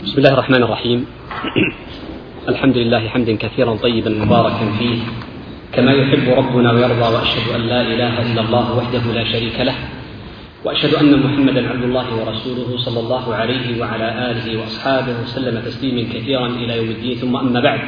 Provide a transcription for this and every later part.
بسم الله الرحمن الرحيم. الحمد لله حمدا كثيرا طيبا مباركا فيه كما يحب ربنا ويرضى، وأشهد أن لا إله إلا الله وحده لا شريك له، وأشهد أن محمدا عبد الله ورسوله صلى الله عليه وعلى آله وأصحابه وسلم تسليما كثيرا إلى يوم الدين. ثم أما بعد،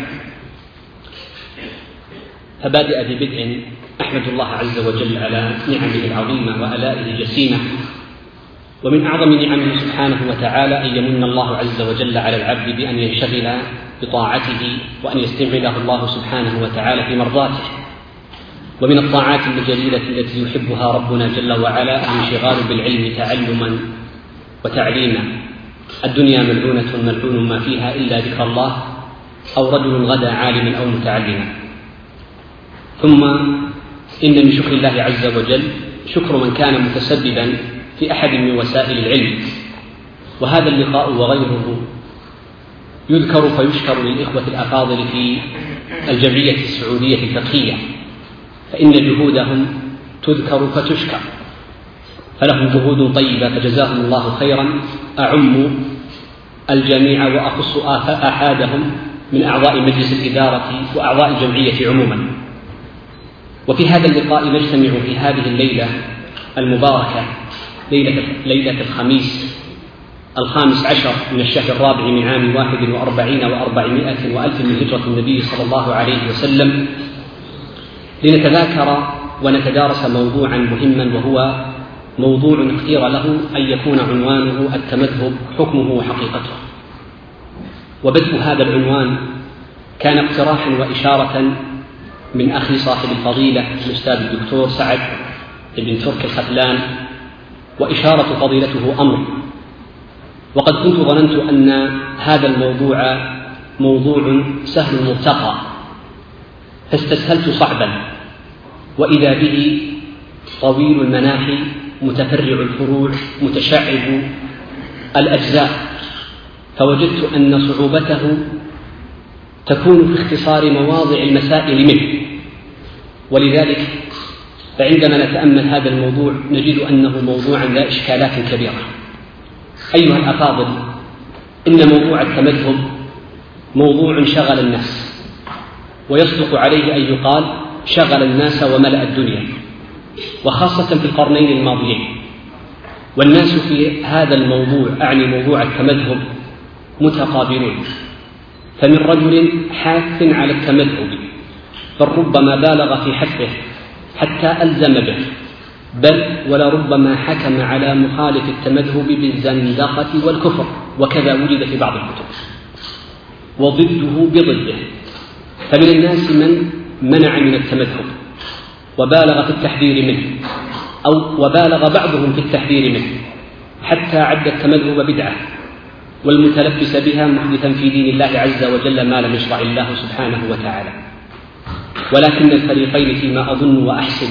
فبادئ ببدء أحمد الله عز وجل على نعمه العظيمة وآلائه الجسيمة، ومن أعظم نعمه سبحانه وتعالى أن يمن الله عز وجل على العبد بأن ينشغل بطاعته وأن يستعمله الله سبحانه وتعالى في مرضاته. ومن الطاعات الجليلة التي يحبها ربنا جل وعلا الانشغال بالعلم تعلما وتعليما. الدنيا ملعونة ملعون ما فيها إلا ذكر الله، أو رجل غدا عالما أو متعلما. ثم إن من شكر الله عز وجل شكر من كان متسببا في أحد من وسائل العلم، وهذا اللقاء وغيره يذكر فيشكر للإخوة الأفاضل في الجمعية السعودية الفقهية، فإن جهودهم تذكر فتشكر، فلهم جهود طيبة فجزاهم الله خيرا. أعم الجميع وأخص أحدهم من أعضاء مجلس الإدارة وأعضاء الجمعية عموما. وفي هذا اللقاء نجتمع في هذه الليلة المباركة، ليلة الخميس 15 من الشهر الرابع من عام 41 و400 وألف من هجرة النبي صلى الله عليه وسلم، لنتذاكر ونتدارس موضوعا مهما، وهو موضوع اختير له أن يكون عنوانه التمذهب حكمه وحقيقته. وبدء هذا العنوان كان اقتراحا وإشارة من أخي صاحب الفضيلة الأستاذ الدكتور سعد بن ترك الختلان، وإشارة فضيلته أمر. وقد كنت ظننت أن هذا الموضوع موضوع سهل مرتقى، فاستسهلت صعبا، وإذا به طويل المناحي متفرع الفروع متشعب الأجزاء، فوجدت أن صعوبته تكون في اختصار مواضع المسائل منه. ولذلك فعندما نتأمل هذا الموضوع نجد أنه موضوعا ذا إشكالات كبيرة. أيها الأفاضل، إن موضوع التمذهب موضوع شغل الناس، ويصدق عليه أن يقال شغل الناس وملأ الدنيا، وخاصة في القرنين الماضيين. والناس في هذا الموضوع، أعني موضوع التمذهب، متقابلون، فمن رجل حاث على التمذهب بل ربما بالغ في حثه حتى ألزم به، بل ولربما حكم على مخالف التمذهب بالزندقة والكفر، وكذا وجد في بعض الكتب، وضده بضده. فمن الناس من منع من التمذهب وبالغ في التحذير منه، أو وبالغ بعضهم في التحذير منه حتى عد التمذهب بدعة، والمتلبس بها محدثا في دين الله عز وجل ما لم يشرع الله سبحانه وتعالى. ولكن الفريقين فيما أظن وأحسب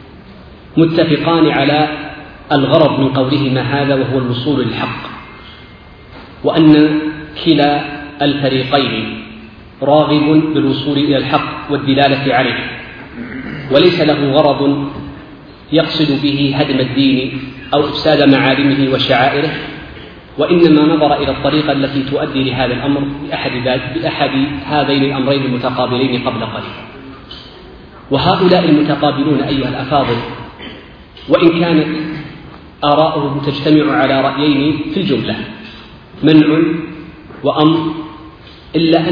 متفقان على الغرض من قولهما هذا، وهو الوصول للحق، وأن كلا الفريقين راغب بالوصول إلى الحق والدلالة عليه، وليس له غرض يقصد به هدم الدين أو إفساد معالمه وشعائره، وإنما نظر إلى الطريقة التي تؤدي لهذا الأمر بأحد هذين الأمرين المتقابلين قبل قليل. وهؤلاء المتقابلون أيها الأفاضل، وإن كانت آراؤهم تجتمع على رأيين في الجملة، منع وأمر، إلا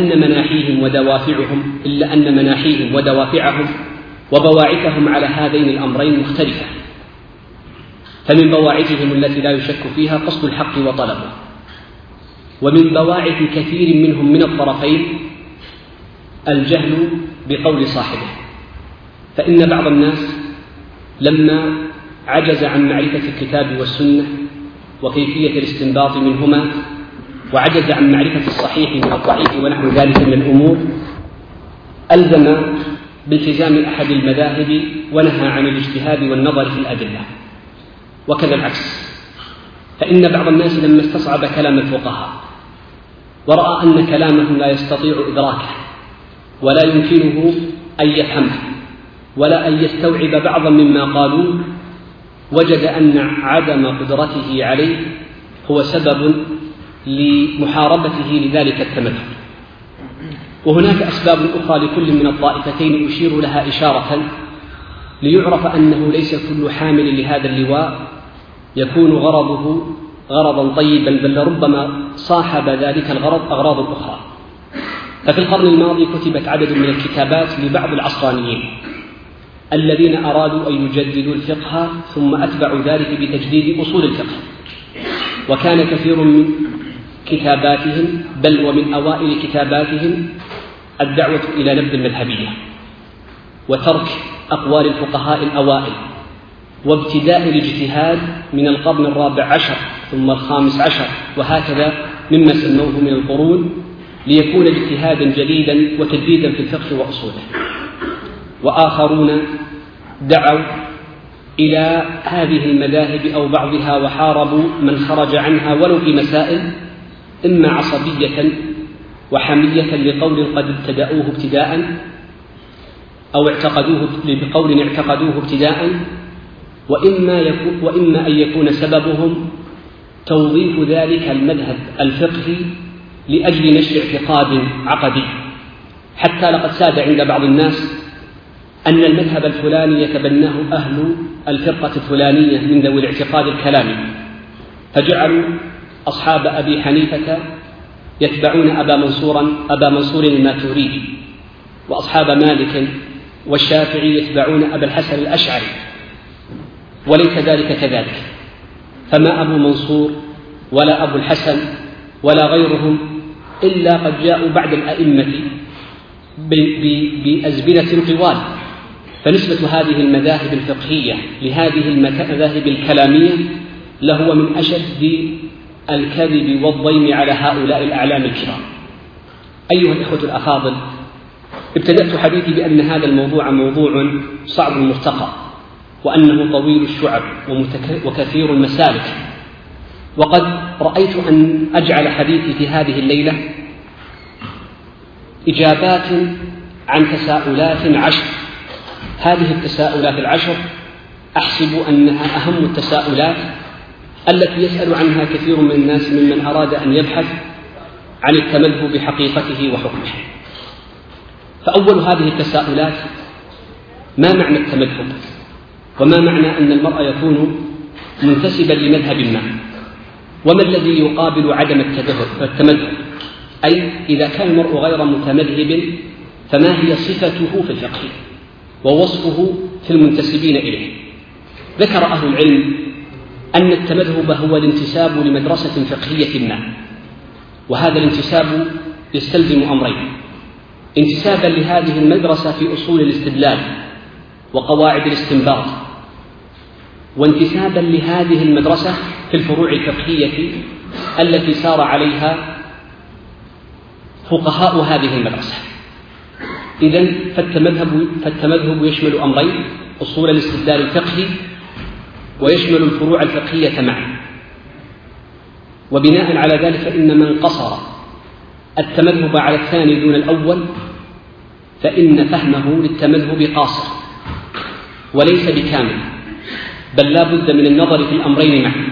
أن مناحيهم ودوافعهم وبواعثهم على هذين الأمرين مختلفة. فمن بواعثهم التي لا يشك فيها قصد الحق وطلبه، ومن بواعث كثير منهم من الطرفين الجهل بقول صاحبه. فإن بعض الناس لما عجز عن معرفة الكتاب والسنة وكيفية الاستنباط منهما، وعجز عن معرفة الصحيح من الضعيف ونحو ذلك من الأمور، ألزم بالتزام أحد المذاهب ونهى عن الاجتهاد والنظر في الأدلة، وكذا العكس. فإن بعض الناس لما استصعب كلام الفقهاء ورأى أن كلامهم لا يستطيع إدراكه ولا يمكنه أن يفهمه ولا أن يستوعب بعضا مما قالوه، وجد أن عدم قدرته عليه هو سبب لمحاربته لذلك التمذهب. وهناك أسباب أخرى لكل من الطائفتين أشير لها إشارة ليعرف أنه ليس كل حامل لهذا اللواء يكون غرضه غرضا طيبا، بل ربما صاحب ذلك الغرض أغراض أخرى. ففي القرن الماضي كتبت عدد من الكتابات لبعض العصرانيين الذين أرادوا أن يجددوا الفقه ثم أتبعوا ذلك بتجديد أصول الفقه، وكان كثير من كتاباتهم بل ومن أوائل كتاباتهم الدعوة إلى نبذ المذهبية وترك أقوال الفقهاء الأوائل وابتداء الاجتهاد من القرن الرابع عشر ثم الخامس عشر وهكذا مما سموه من القرون، ليكون اجتهادا جديدا وتجديدا في الفقه وأصوله. وآخرون دعوا إلى هذه المذاهب أو بعضها وحاربوا من خرج عنها ولو في مسائل إما عصبية وحمية لقول قد ابتدأوه ابتداء أو بقول اعتقدوه ابتداء، وإما أن يكون سببهم توظيف ذلك المذهب الفقهي لأجل نشر اعتقاد عقدي، حتى لقد ساد عند بعض الناس أن المذهب الفلاني يتبناه أهل الفرقة الفلانية من ذوي الاعتقاد الكلامي، فجعلوا أصحاب أبي حنيفة يتبعون أبا منصور الماتريدي، وأصحاب مالك والشافعي يتبعون أبا الحسن الأشعري، وليس ذلك كذلك. فما أبو منصور ولا أبو الحسن ولا غيرهم إلا قد جاءوا بعد الأئمة بأزمنة طوال، فنسبة هذه المذاهب الفقهية لهذه المذاهب الكلامية لهو من أشد الكذب والضيم على هؤلاء الأعلام الكرام. أيها الإخوة الأفاضل، ابتدأت حديثي بأن هذا الموضوع موضوع صعب المرتقى، وأنه طويل الشعب وكثير المسالك، وقد رأيت أن أجعل حديثي في هذه الليلة إجابات عن تساؤلات 10. هذه التساؤلات 10 أحسب أنها أهم التساؤلات التي يسأل عنها كثير من الناس ممن أراد أن يبحث عن التمذهب بحقيقته وحكمه. فأول هذه التساؤلات: ما معنى التمذهب؟ وما معنى أن المرء يكون منتسبا لمذهب ما؟ وما الذي يقابل عدم التمذهب؟ أي إذا كان المرء غير متمذهب فما هي صفته في الفقه ووصفه في المنتسبين إليه؟ ذكر أهل العلم أن التمذهب هو الانتساب لمدرسة فقهية ما، وهذا الانتساب يستلزم أمرين: انتسابا لهذه المدرسة في أصول الاستدلال وقواعد الاستنباط، وانتسابا لهذه المدرسة في الفروع الفقهية التي سار عليها فقهاء هذه المدرسة. إذن فالتمذهب يشمل أمرين: أصول الاستدلال الفقهي ويشمل الفروع الفقهية معا. وبناء على ذلك فإن من قصر التمذهب على الثاني دون الأول فإن فهمه للتمذهب قاصر وليس بكامل، بل لا بد من النظر في الأمرين معا.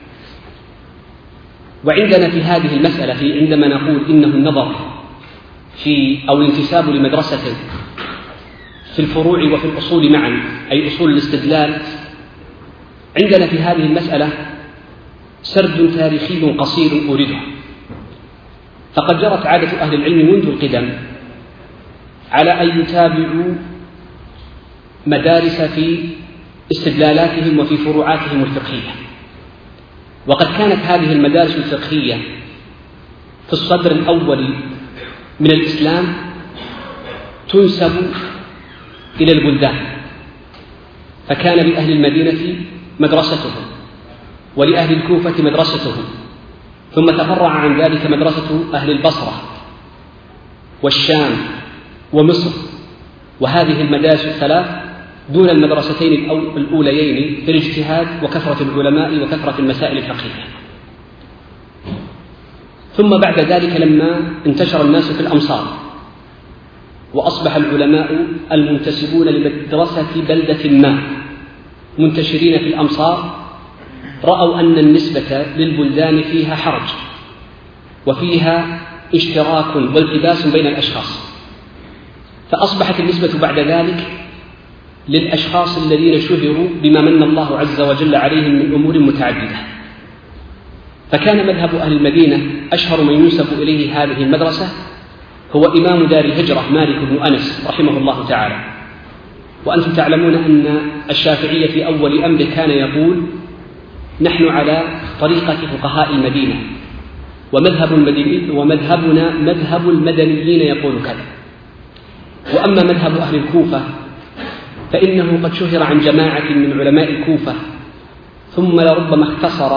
وعندنا في هذه المسألة عندما نقول إنه النظر أو الانتساب لمدرسة في الفروع وفي الأصول معا، أي أصول الاستدلال، عندنا في هذه المسألة سرد تاريخي قصير أورده. فقد جرت عادة أهل العلم منذ القدم على أن يتابعوا مدارس في استدلالاتهم وفي فروعاتهم الفقهية، وقد كانت هذه المدارس الفقهية في الصدر الأول من الإسلام تنسب إلى البلدان، فكان لأهل المدينة مدرستهم ولأهل الكوفة مدرستهم، ثم تفرع عن ذلك مدرسة أهل البصرة والشام ومصر، وهذه المدارس الثلاث دون المدرستين الأوليين في الاجتهاد وكثرة العلماء وكثرة المسائل الفقهية. ثم بعد ذلك لما انتشر الناس في الأمصار وأصبح العلماء المنتسبون لمدرسة بلدة ما منتشرين في الأمصار، رأوا أن النسبة للبلدان فيها حرج، وفيها اشتراك والتباس بين الأشخاص، فأصبحت النسبة بعد ذلك للأشخاص الذين شهروا بما من الله عز وجل عليهم من أمور متعددة. فكان مذهب أهل المدينة أشهر من ينسب إليه هذه المدرسة هو إمام دار الهجرة مالك بن أنس رحمه الله تعالى. وأنتم تعلمون أن الشافعي في أول أمره كان يقول: نحن على طريقة فقهاء المدينة، ومذهبنا مذهب المدنيين يقول كذا. وأما مذهب أهل الكوفة فإنه قد شهر عن جماعة من علماء الكوفة، ثم لربما اختصر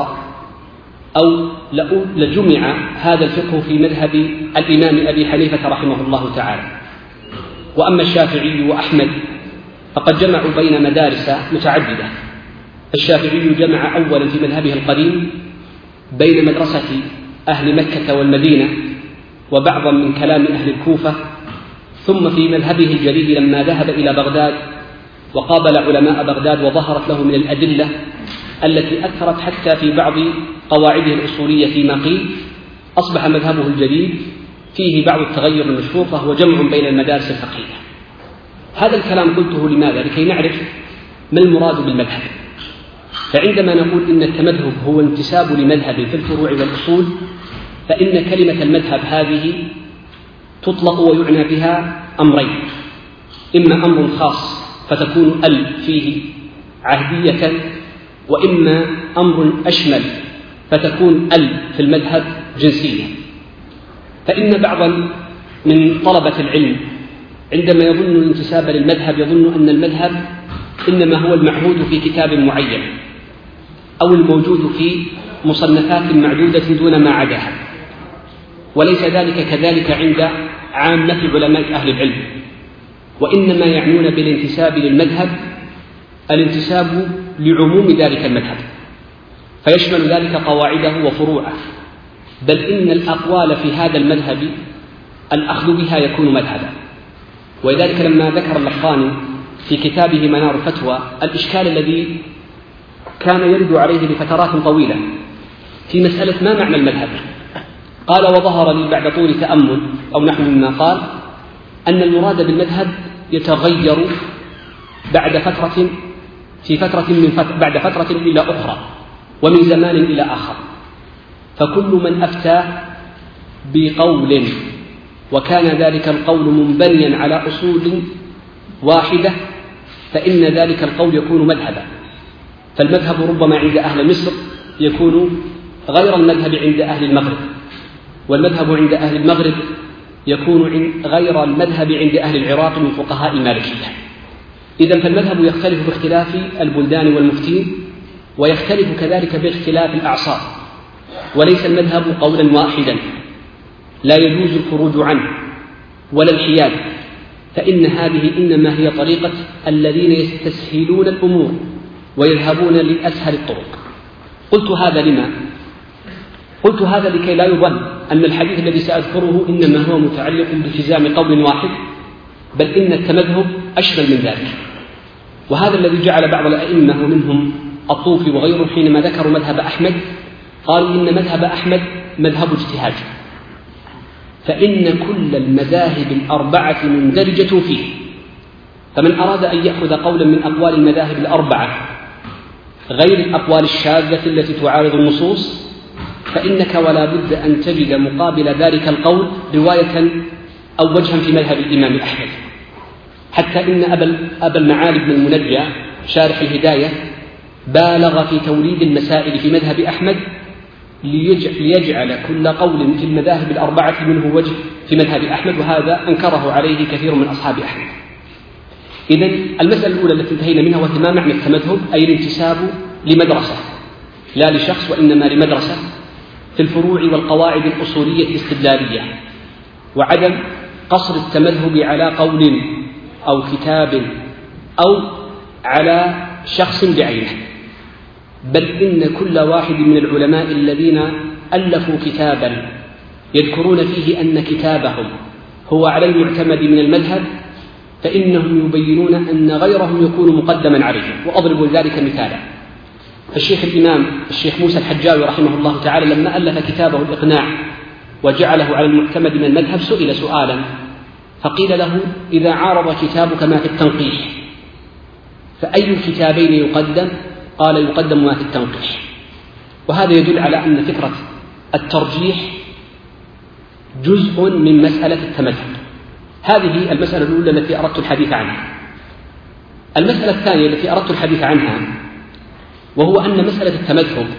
أو لجمع هذا الفقه في مذهب الإمام أبي حنيفة رحمه الله تعالى. وأما الشافعي وأحمد فقد جمعوا بين مدارس متعددة. الشافعي جمع أولا في مذهبه القديم بين مدرسة أهل مكة والمدينة وبعضا من كلام أهل الكوفة، ثم في مذهبه الجديد لما ذهب إلى بغداد وقابل علماء بغداد وظهرت له من الأدلة التي أثرت حتى في بعض قواعده الأصولية فيما قيل، أصبح مذهبه الجديد فيه بعض التغير المشهور، فهو جمع بين المدارس الفقهية. هذا الكلام قلته لماذا؟ لكي نعرف ما المراد بالمذهب. فعندما نقول إن التمذهب هو انتساب لمذهب في الفروع والأصول، فإن كلمة المذهب هذه تطلق ويعنى بها أمرين: إما أمر خاص فتكون فيه عهدية، وإما أمر أشمل فتكون في المذهب جنسية. فإن بعضا من طلبة العلم عندما يظن الانتساب للمذهب يظن أن المذهب إنما هو المعهود في كتاب معين أو الموجود في مصنفات معدودة دون ما عداها، وليس ذلك كذلك عند عامة علماء أهل العلم، وإنما يعنون بالانتساب للمذهب الانتساب لعموم ذلك المذهب، فيشمل ذلك قواعده وفروعه، بل إن الأقوال في هذا المذهب الأخذ بها يكون مذهبا. ولذلك لما ذكر اللقاني في كتابه منار الفتوى الإشكال الذي كان يرد عليه لفترات طويلة في مسألة ما معنى المذهب، قال: وظهر لي بعد طول تأمل أو نحو مما قال أن المراد بالمذهب يتغير بعد فترة بعد فترة إلى أخرى ومن زمان إلى آخر، فكل من أفتى بقول وكان ذلك القول منبنيا على أصول واحدة فإن ذلك القول يكون مذهبا. فالمذهب ربما عند أهل مصر يكون غير المذهب عند أهل المغرب، والمذهب عند أهل المغرب يكون غير المذهب عند أهل العراق من فقهاء المالكية. إذن فالمذهب يختلف باختلاف البلدان والمفتين، ويختلف كذلك باختلاف الأعصار، وليس المذهب قولا واحدا لا يجوز الخروج عنه ولا الحياد، فإن هذه إنما هي طريقة الذين يستسهلون الأمور ويذهبون لأسهل الطرق. قلت هذا لما؟ قلت هذا لكي لا يظن أن الحديث الذي سأذكره إنما هو متعلق بالتزام قول واحد، بل إن التمذهب أشمل من ذلك. وهذا الذي جعل بعض الأئمة ومنهم الطوفي وغيره حينما ذكروا مذهب أحمد قالوا إن مذهب أحمد مذهب اجتهاد، فإن كل المذاهب الأربعة مندرجة فيه، فمن أراد أن يأخذ قولا من أقوال المذاهب الأربعة غير الأقوال الشاذة التي تعارض النصوص فإنك ولا بد أن تجد مقابل ذلك القول رواية أو وجها في مذهب الإمام أحمد، حتى إن أبا المعالي بن المنجى شارح الهداية بالغ في توليد المسائل في مذهب أحمد ليجعل كل قول في المذاهب الأربعة منه وجه في مذهب أحمد، وهذا أنكره عليه كثير من أصحاب أحمد. إذن المسألة الأولى التي انتهينا منها وهي ما معنى التمذهب، أي الانتساب لمدرسة لا لشخص وإنما لمدرسة في الفروع والقواعد الأصولية الاستدلالية، وعدم قصر التمذهب على قول أو كتاب أو على شخص بعينه، بل إن كل واحد من العلماء الذين ألفوا كتابا يذكرون فيه أن كتابهم هو على المعتمد من المذهب فإنهم يبينون أن غيرهم يكون مقدما عليه. وأضرب ذلك مثالا: الشيخ الإمام الشيخ موسى الحجاوي رحمه الله تعالى لما ألف كتابه الإقناع وجعله على المعتمد من المذهب سئل سؤالا فقيل له: إذا عارض كتابك ما في التنقيح فأي الكتابين يقدم؟ قال: يقدم ما في التنقيح. وهذا يدل على أن فكرة الترجيح جزء من مسألة التمذهب. هذه المسألة الأولى التي أردت الحديث عنها. المسألة الثانية التي أردت الحديث عنها وهو أن مسألة التمذهب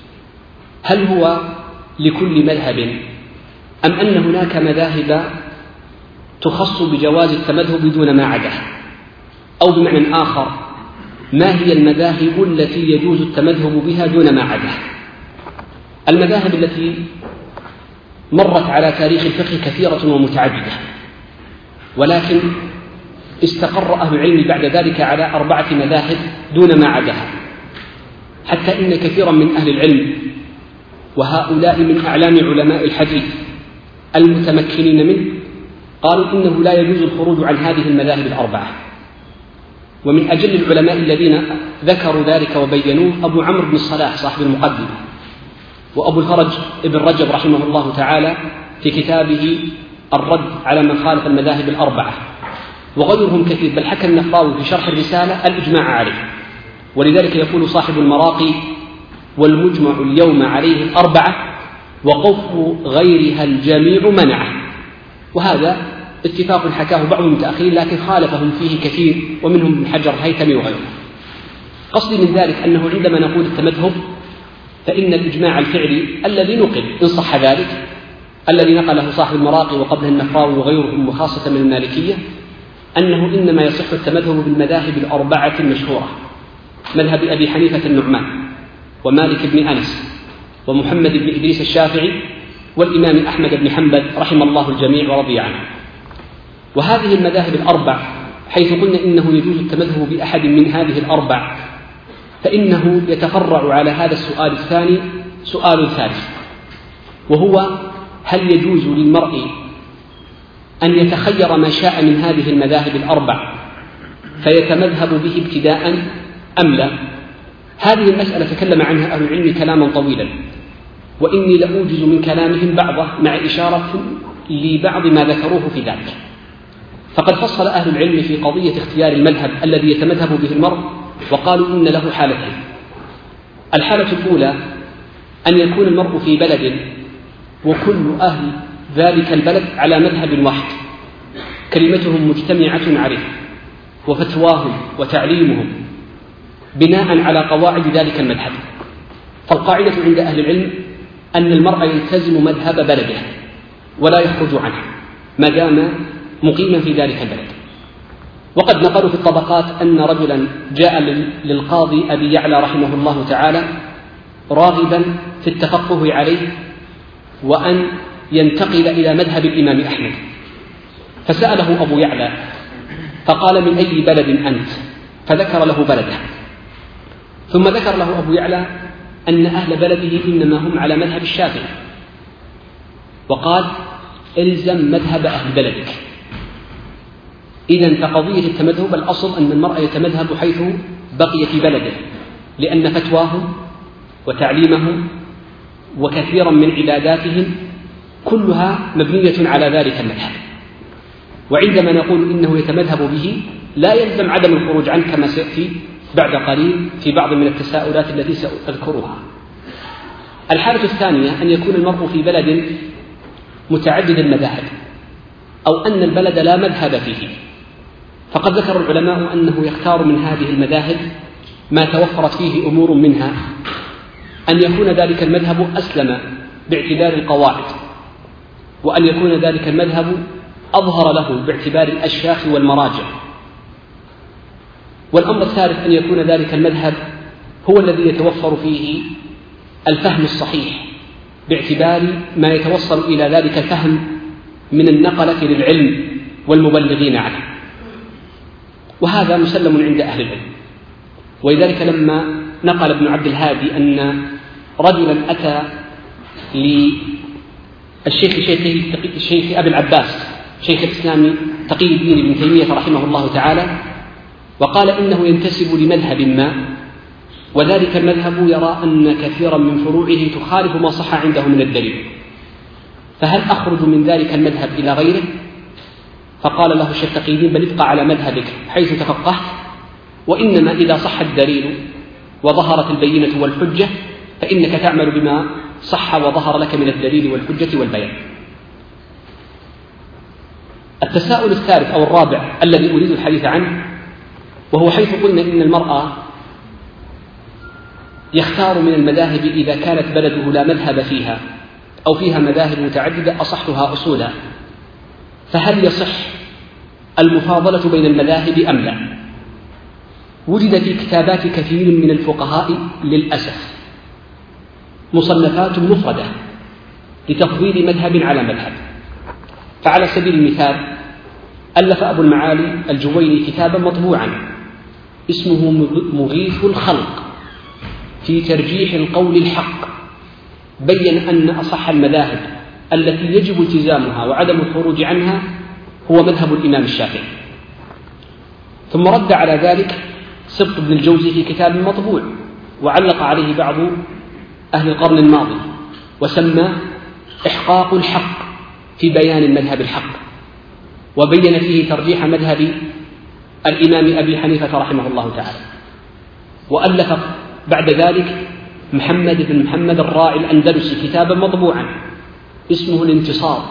هل هو لكل مذهب أم أن هناك مذاهب تخص بجواز التمذهب دون ما عداه؟ أو بمعنى آخر، ما هي المذاهب التي يجوز التمذهب بها دون ما عداه؟ المذاهب التي مرت على تاريخ الفقه كثيرة ومتعددة، ولكن استقر أهل العلم بعد ذلك على 4 مذاهب دون ما عداها، حتى إن كثيرا من أهل العلم وهؤلاء من أعلام علماء الحديث المتمكنين منه قالوا إنه لا يجوز الخروج عن هذه المذاهب 4. ومن أجل العلماء الذين ذكروا ذلك وبينوه أبو عمرو بن الصلاح صاحب المقدمة، وأبو الفرج ابن رجب رحمه الله تعالى في كتابه الرد على من خالف المذاهب 4، وغيرهم كثير، بل حكى النفراوي في شرح الرسالة الإجماع عليه. ولذلك يقول صاحب المراقي: والمجمع اليوم عليه 4 وقف غيرها الجميع منعه. وهذا اتفاق حكاه بعض المتأخرين لكن خالفهم فيه كثير، ومنهم ابن حجر الهيثمي وغيره. قصدي من ذلك أنه عندما نقول التمذهب فإن الإجماع الفعلي الذي نقل إن صح ذلك، الذي نقله صاحب المراقي وقبله النفراوي وغيرهم وخاصة من المالكية، أنه إنما يصح التمذهب بالمذاهب 4 المشهورة: مذهب أبي حنيفة النعمان، ومالك بن أنس، ومحمد بن إدريس الشافعي، والإمام أحمد بن حنبل رحم الله الجميع ورضي عنه. وهذه المذاهب 4 حيث قلنا إنه يجوز التمذهب بأحد من هذه 4 فإنه يتفرع على هذا السؤال الثاني سؤال ثالث، وهو: هل يجوز للمرء أن يتخير ما شاء من هذه المذاهب 4 فيتمذهب به ابتداء أم لا؟ هذه المسألة تكلم عنها أهل العلم كلاما طويلا، وإني لأوجز من كلامهم بعضه مع إشارة لبعض ما ذكروه في ذلك. فقد فصل أهل العلم في قضية اختيار المذهب الذي يتمذهب به المرء، وقالوا إن له حالتين: الحالة الأولى أن يكون المرء في بلد وكل أهل ذلك البلد على مذهب واحد، كلمتهم مجتمعة عليه، وفتواهم وتعليمهم بناء على قواعد ذلك المذهب. فالقاعدة عند أهل العلم أن المرء يلتزم مذهب بلده ولا يخرج عنه ما دام مقيما في ذلك البلد. وقد نقلوا في الطبقات أن رجلا جاء للقاضي أبي يعلى رحمه الله تعالى راغبا في التفقه عليه وأن ينتقل إلى مذهب الإمام أحمد، فسأله أبو يعلى فقال: من أي بلد أنت؟ فذكر له بلده، ثم ذكر له أبو يعلى أن أهل بلده إنما هم على مذهب الشافعي، وقال: إلزم مذهب أهل بلدك. إذن فقضية التمذهب الأصل أن المرء يتمذهب حيث بقي في بلده، لأن فتواهم وتعليمهم وكثيرا من عباداتهم كلها مبنية على ذلك المذهب. وعندما نقول إنه يتمذهب به لا يلزم عدم الخروج عنه كما سيأتي بعد قليل في بعض من التساؤلات التي سأذكرها. الحالة الثانية أن يكون المرء في بلد متعدد المذاهب، أو أن البلد لا مذهب فيه، فقد ذكر العلماء أنه يختار من هذه المذاهب ما توفرت فيه أمور منها أن يكون ذلك المذهب أسلم باعتبار القواعد، وأن يكون ذلك المذهب أظهر له باعتبار الأشياخ والمراجع. والأمر الثالث أن يكون ذلك المذهب هو الذي يتوفر فيه الفهم الصحيح باعتبار ما يتوصل إلى ذلك الفهم من النقلة للعلم والمبلغين عنه، وهذا مسلم عند أهل العلم. ولذلك لما نقل ابن عبد الهادي أن رجلا أتى للشيخ أبي العباس شيخ الإسلام تقي الدين ابن تيمية رحمه الله تعالى وقال إنه ينتسب لمذهب ما، وذلك المذهب يرى أن كثيرا من فروعه تخالف ما صح عنده من الدليل، فهل أخرج من ذلك المذهب إلى غيره؟ فقال له الشيخ تقي الدين: بل ابقى على مذهبك حيث تفقهت، وإنما إذا صح الدليل وظهرت البينة والحجة فإنك تعمل بما صح وظهر لك من الدليل والحجة والبيان. التساؤل الثالث أو الرابع الذي أريد الحديث عنه، وهو حيث قلنا إن المرأة يختار من المذاهب إذا كانت بلده لا مذهب فيها أو فيها مذاهب متعددة أصحها أصولا، فهل يصح المفاضلة بين المذاهب أم لا؟ وجد في كتابات كثير من الفقهاء للأسف مصنفات مفردة لتفضيل مذهب على مذهب. فعلى سبيل المثال ألف أبو المعالي الجويني كتابا مطبوعا اسمه مغيث الخلق في ترجيح القول الحق، بين أن أصح المذاهب التي يجب التزامها وعدم الخروج عنها هو مذهب الإمام الشافعي. ثم رد على ذلك سبط بن الجوزي في كتاب مطبوع وعلق عليه بعض أهل القرن الماضي وسمى إحقاق الحق في بيان المذهب الحق، وبين فيه ترجيح مذهب الإمام أبي حنيفة رحمه الله تعالى. وألف بعد ذلك محمد بن محمد الراعي الأندلسي كتابا مطبوعا اسمه الانتصار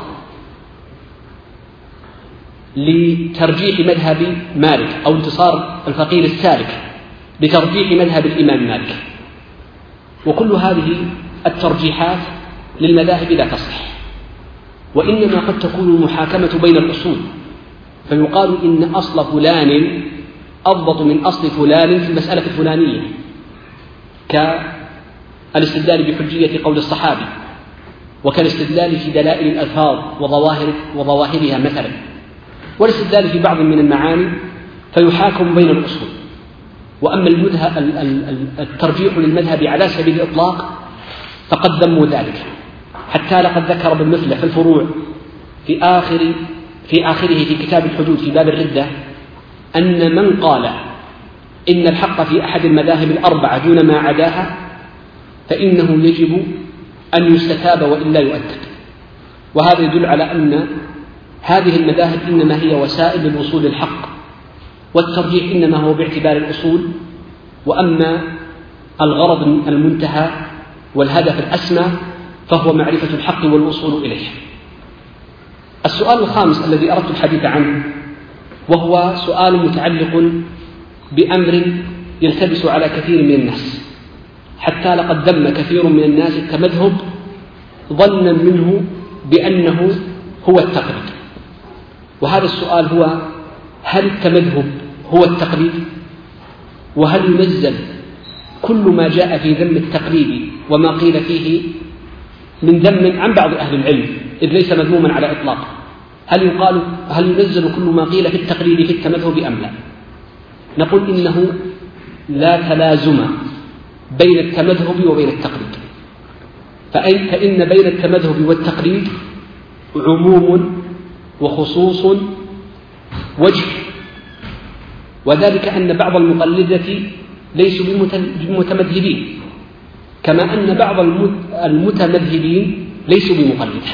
لترجيح مذهب مالك، أو انتصار الفقيه السالك لترجيح مذهب الإمام مالك. وكل هذه الترجيحات للمذاهب لا تصح، وإنما قد تكون المحاكمة بين الأصول، فيقال إن أصل فلان أضبط من أصل فلان في المسألة الفلانية، كالاستدلال بحجية قول الصحابي، وكالاستدلال في دلائل الألفاظ وظواهرها مثلا، والاستدلال في بعض من المعاني فيحاكم بين الأصول. وأما الترجيح للمذهب على سبيل الإطلاق فقد ذموا ذلك، حتى لقد ذكر ابن مفلح في الفروع في آخره في كتاب الحدود في باب الردة أن من قال إن الحق في أحد المذاهب الأربعة دون ما عداها فإنه يجب أن يستتاب وإلا يؤدب. وهذا يدل على أن هذه المذاهب إنما هي وسائل للوصول للحق، والترجيح إنما هو باعتبار الأصول، وأما الغرض المنتهى والهدف الأسمى فهو معرفة الحق والوصول إليه. السؤال الخامس الذي أردت الحديث عنه، وهو سؤال متعلق بأمر يلتبس على كثير من الناس، حتى لقد ذم كثير من الناس التمذهب ظنا منه بأنه هو التقليد. وهذا السؤال هو: هل التمذهب هو التقليد؟ وهل ينزل كل ما جاء في ذم التقليد وما قيل فيه من ذم عن بعض أهل العلم إذ ليس مذموما على إطلاق؟ هل ينزل كل ما قيل في التقليد في التمذهب أم لا؟ نقول إنه لا تلازم بين التمذهب وبين التقليد، فإن بين التمذهب والتقليد عموم وخصوص وجه، وذلك أن بعض المقلدة ليسوا بمتمذهبين، كما أن بعض المتمذهبين ليسوا بمقلدة.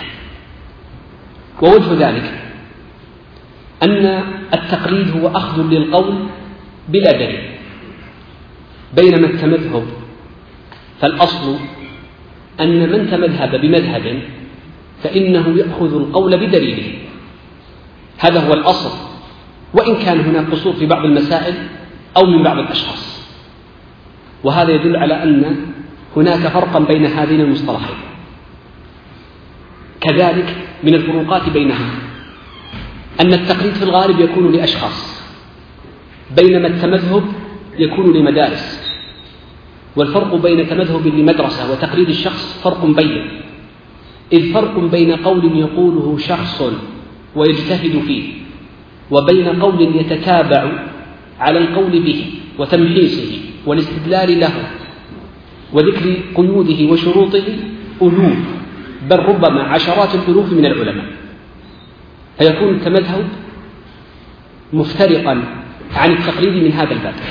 ووجه ذلك أن التقليد هو أخذ للقول بلا دليل، بينما التمذهب فالأصل أن من تمذهب بمذهب فإنه يأخذ القول بدليله، هذا هو الأصل، وإن كان هناك قصور في بعض المسائل أو من بعض الأشخاص. وهذا يدل على أن هناك فرقا بين هذين المصطلحين. كذلك من الفروقات بينهما أن التقليد في الغالب يكون لأشخاص، بينما التمذهب يكون لمدارس. والفرق بين تمذهب لمدرسة وتقليد الشخص فرق بين، إذ فرق بين قول يقوله شخص ويجتهد فيه، وبين قول يتتابع على القول به وتمحيصه والاستدلال له وذكر قيوده وشروطه ألوف، بل ربما عشرات الألوف من العلماء، فيكون التمذهب مفترقا عن التقليد من هذا الباب.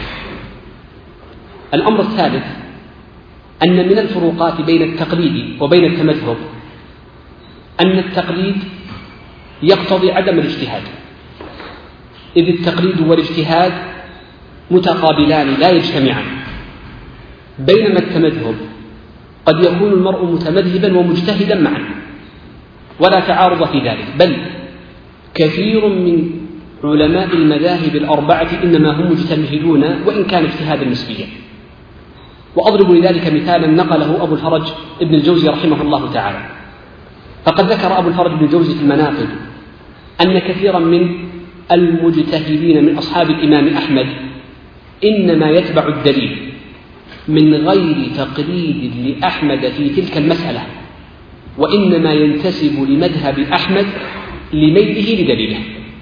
الأمر الثالث أن من الفروقات بين التقليد وبين التمذهب أن التقليد يقتضي عدم الاجتهاد، إذ التقليد والاجتهاد متقابلان لا يجتمعان، بينما التمذهب قد يكون المرء متمذهبا ومجتهدا معا ولا تعارض في ذلك، بل كثير من علماء المذاهب الأربعة إنما هم مجتهدون وإن كان اجتهادا نسبيا. وأضرب لذلك مثالا نقله أبو الفرج ابن الجوزي رحمه الله تعالى، فقد ذكر أبو الفرج ابن الجوزي في المناقب أن كثيرا من المجتهدين من أصحاب الإمام أحمد إنما يتبع الدليل من غير تقليد لأحمد في تلك المسألة، وإنما ينتسب لمذهب أحمد لميله لدليله.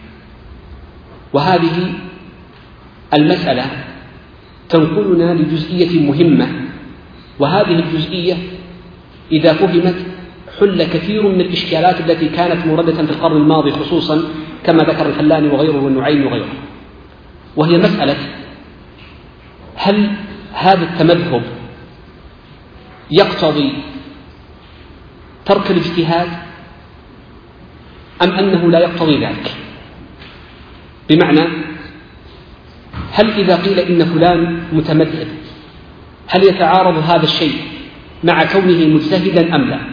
وهذه المسألة تنقلنا لجزئية مهمة، وهذه الجزئية إذا فهمت حل كثير من الإشكالات التي كانت موردة في القرن الماضي خصوصا كما ذكر الحلاني وغيره والنعيم وغيره، وهي مسألة: هل هذا التمذهب يقتضي ترك الاجتهاد أم أنه لا يقتضي ذلك؟ بمعنى: هل إذا قيل إن فلان متمذهب هل يتعارض هذا الشيء مع كونه مجتهدا أم لا؟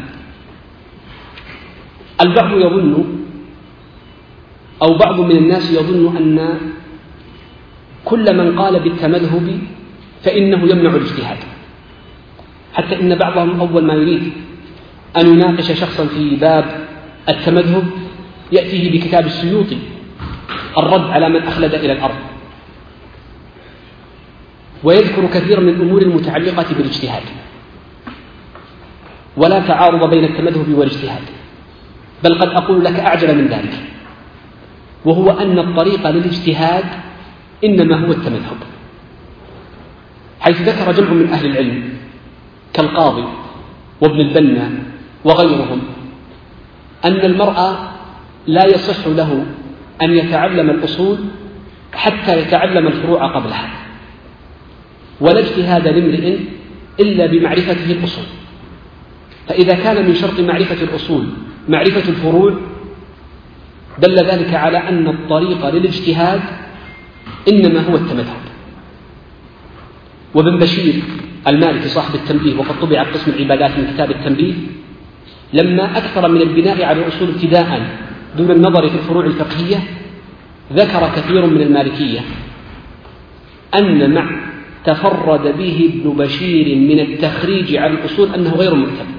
البعض يظن أو بعض من الناس يظن أن كل من قال بالتمذهب فإنه يمنع الاجتهاد، حتى إن بعضهم أول ما يريد أن يناقش شخصا في باب التمذهب يأتيه بكتاب السيوطي الرد على من أخلد إلى الأرض، ويذكر كثير من الأمور المتعلقة بالاجتهاد، ولا تعارض بين التمذهب والاجتهاد، بل قد أقول لك أعجل من ذلك، وهو أن الطريق للاجتهاد إنما هو التمذهب، حيث ذكر جمع من أهل العلم كالقاضي وابن البنا وغيرهم أن المرء لا يصح له أن يتعلم الأصول حتى يتعلم الفروع قبلها، ولا اجتهاد لامرئ إلا بمعرفته الأصول، فإذا كان من شرط معرفة الأصول معرفة الفروع دل ذلك على أن الطريق للاجتهاد إنما هو التمذهب. وابن بشير المالكي صاحب التنبيه، وقد طبع قسم العبادات من كتاب التنبيه، لما أكثر من البناء على الأصول ابتداء دون النظر في الفروع الفقهية، ذكر كثير من المالكية أن مع تفرد به ابن بشير من التخريج على الأصول أنه غير معتمد.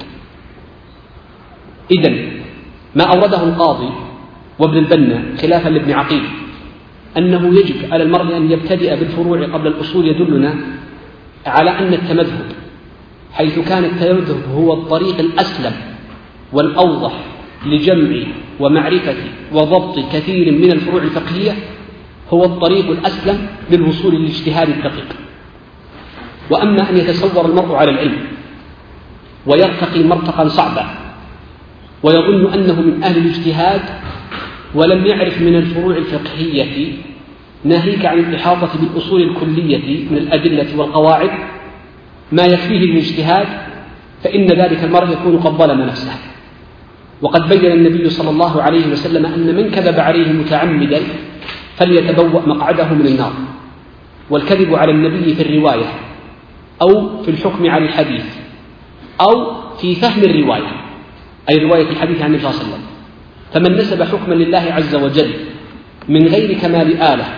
إذن ما أورده القاضي وابن البنا خلافا لابن عقيل أنه يجب على المرء أن يبتدئ بالفروع قبل الأصول يدلنا على أن التمذهب، حيث كان التمذهب هو الطريق الأسلم والأوضح لجمع ومعرفة وضبط كثير من الفروع الفقهية، هو الطريق الأسلم للوصول للاجتهاد الدقيق. وأما أن يتصور المرء على العلم ويرتقي مرتقا صعبا ويظن أنه من أهل الاجتهاد ولم يعرف من الفروع الفقهية ناهيك عن الإحاطة بالأصول الكلية من الأدلة والقواعد ما يكفيه للاجتهاد، فإن ذلك المرء يكون قد ظلم نفسه. وقد بين النبي صلى الله عليه وسلم أن من كذب عليه متعمدا فليتبوأ مقعده من النار. والكذب على النبي في الرواية أو في الحكم على الحديث أو في فهم الرواية، أي رواية الحديث عن النبي صلى الله عليه وسلم، فمن نسب حكما لله عز وجل من غير كمال آلة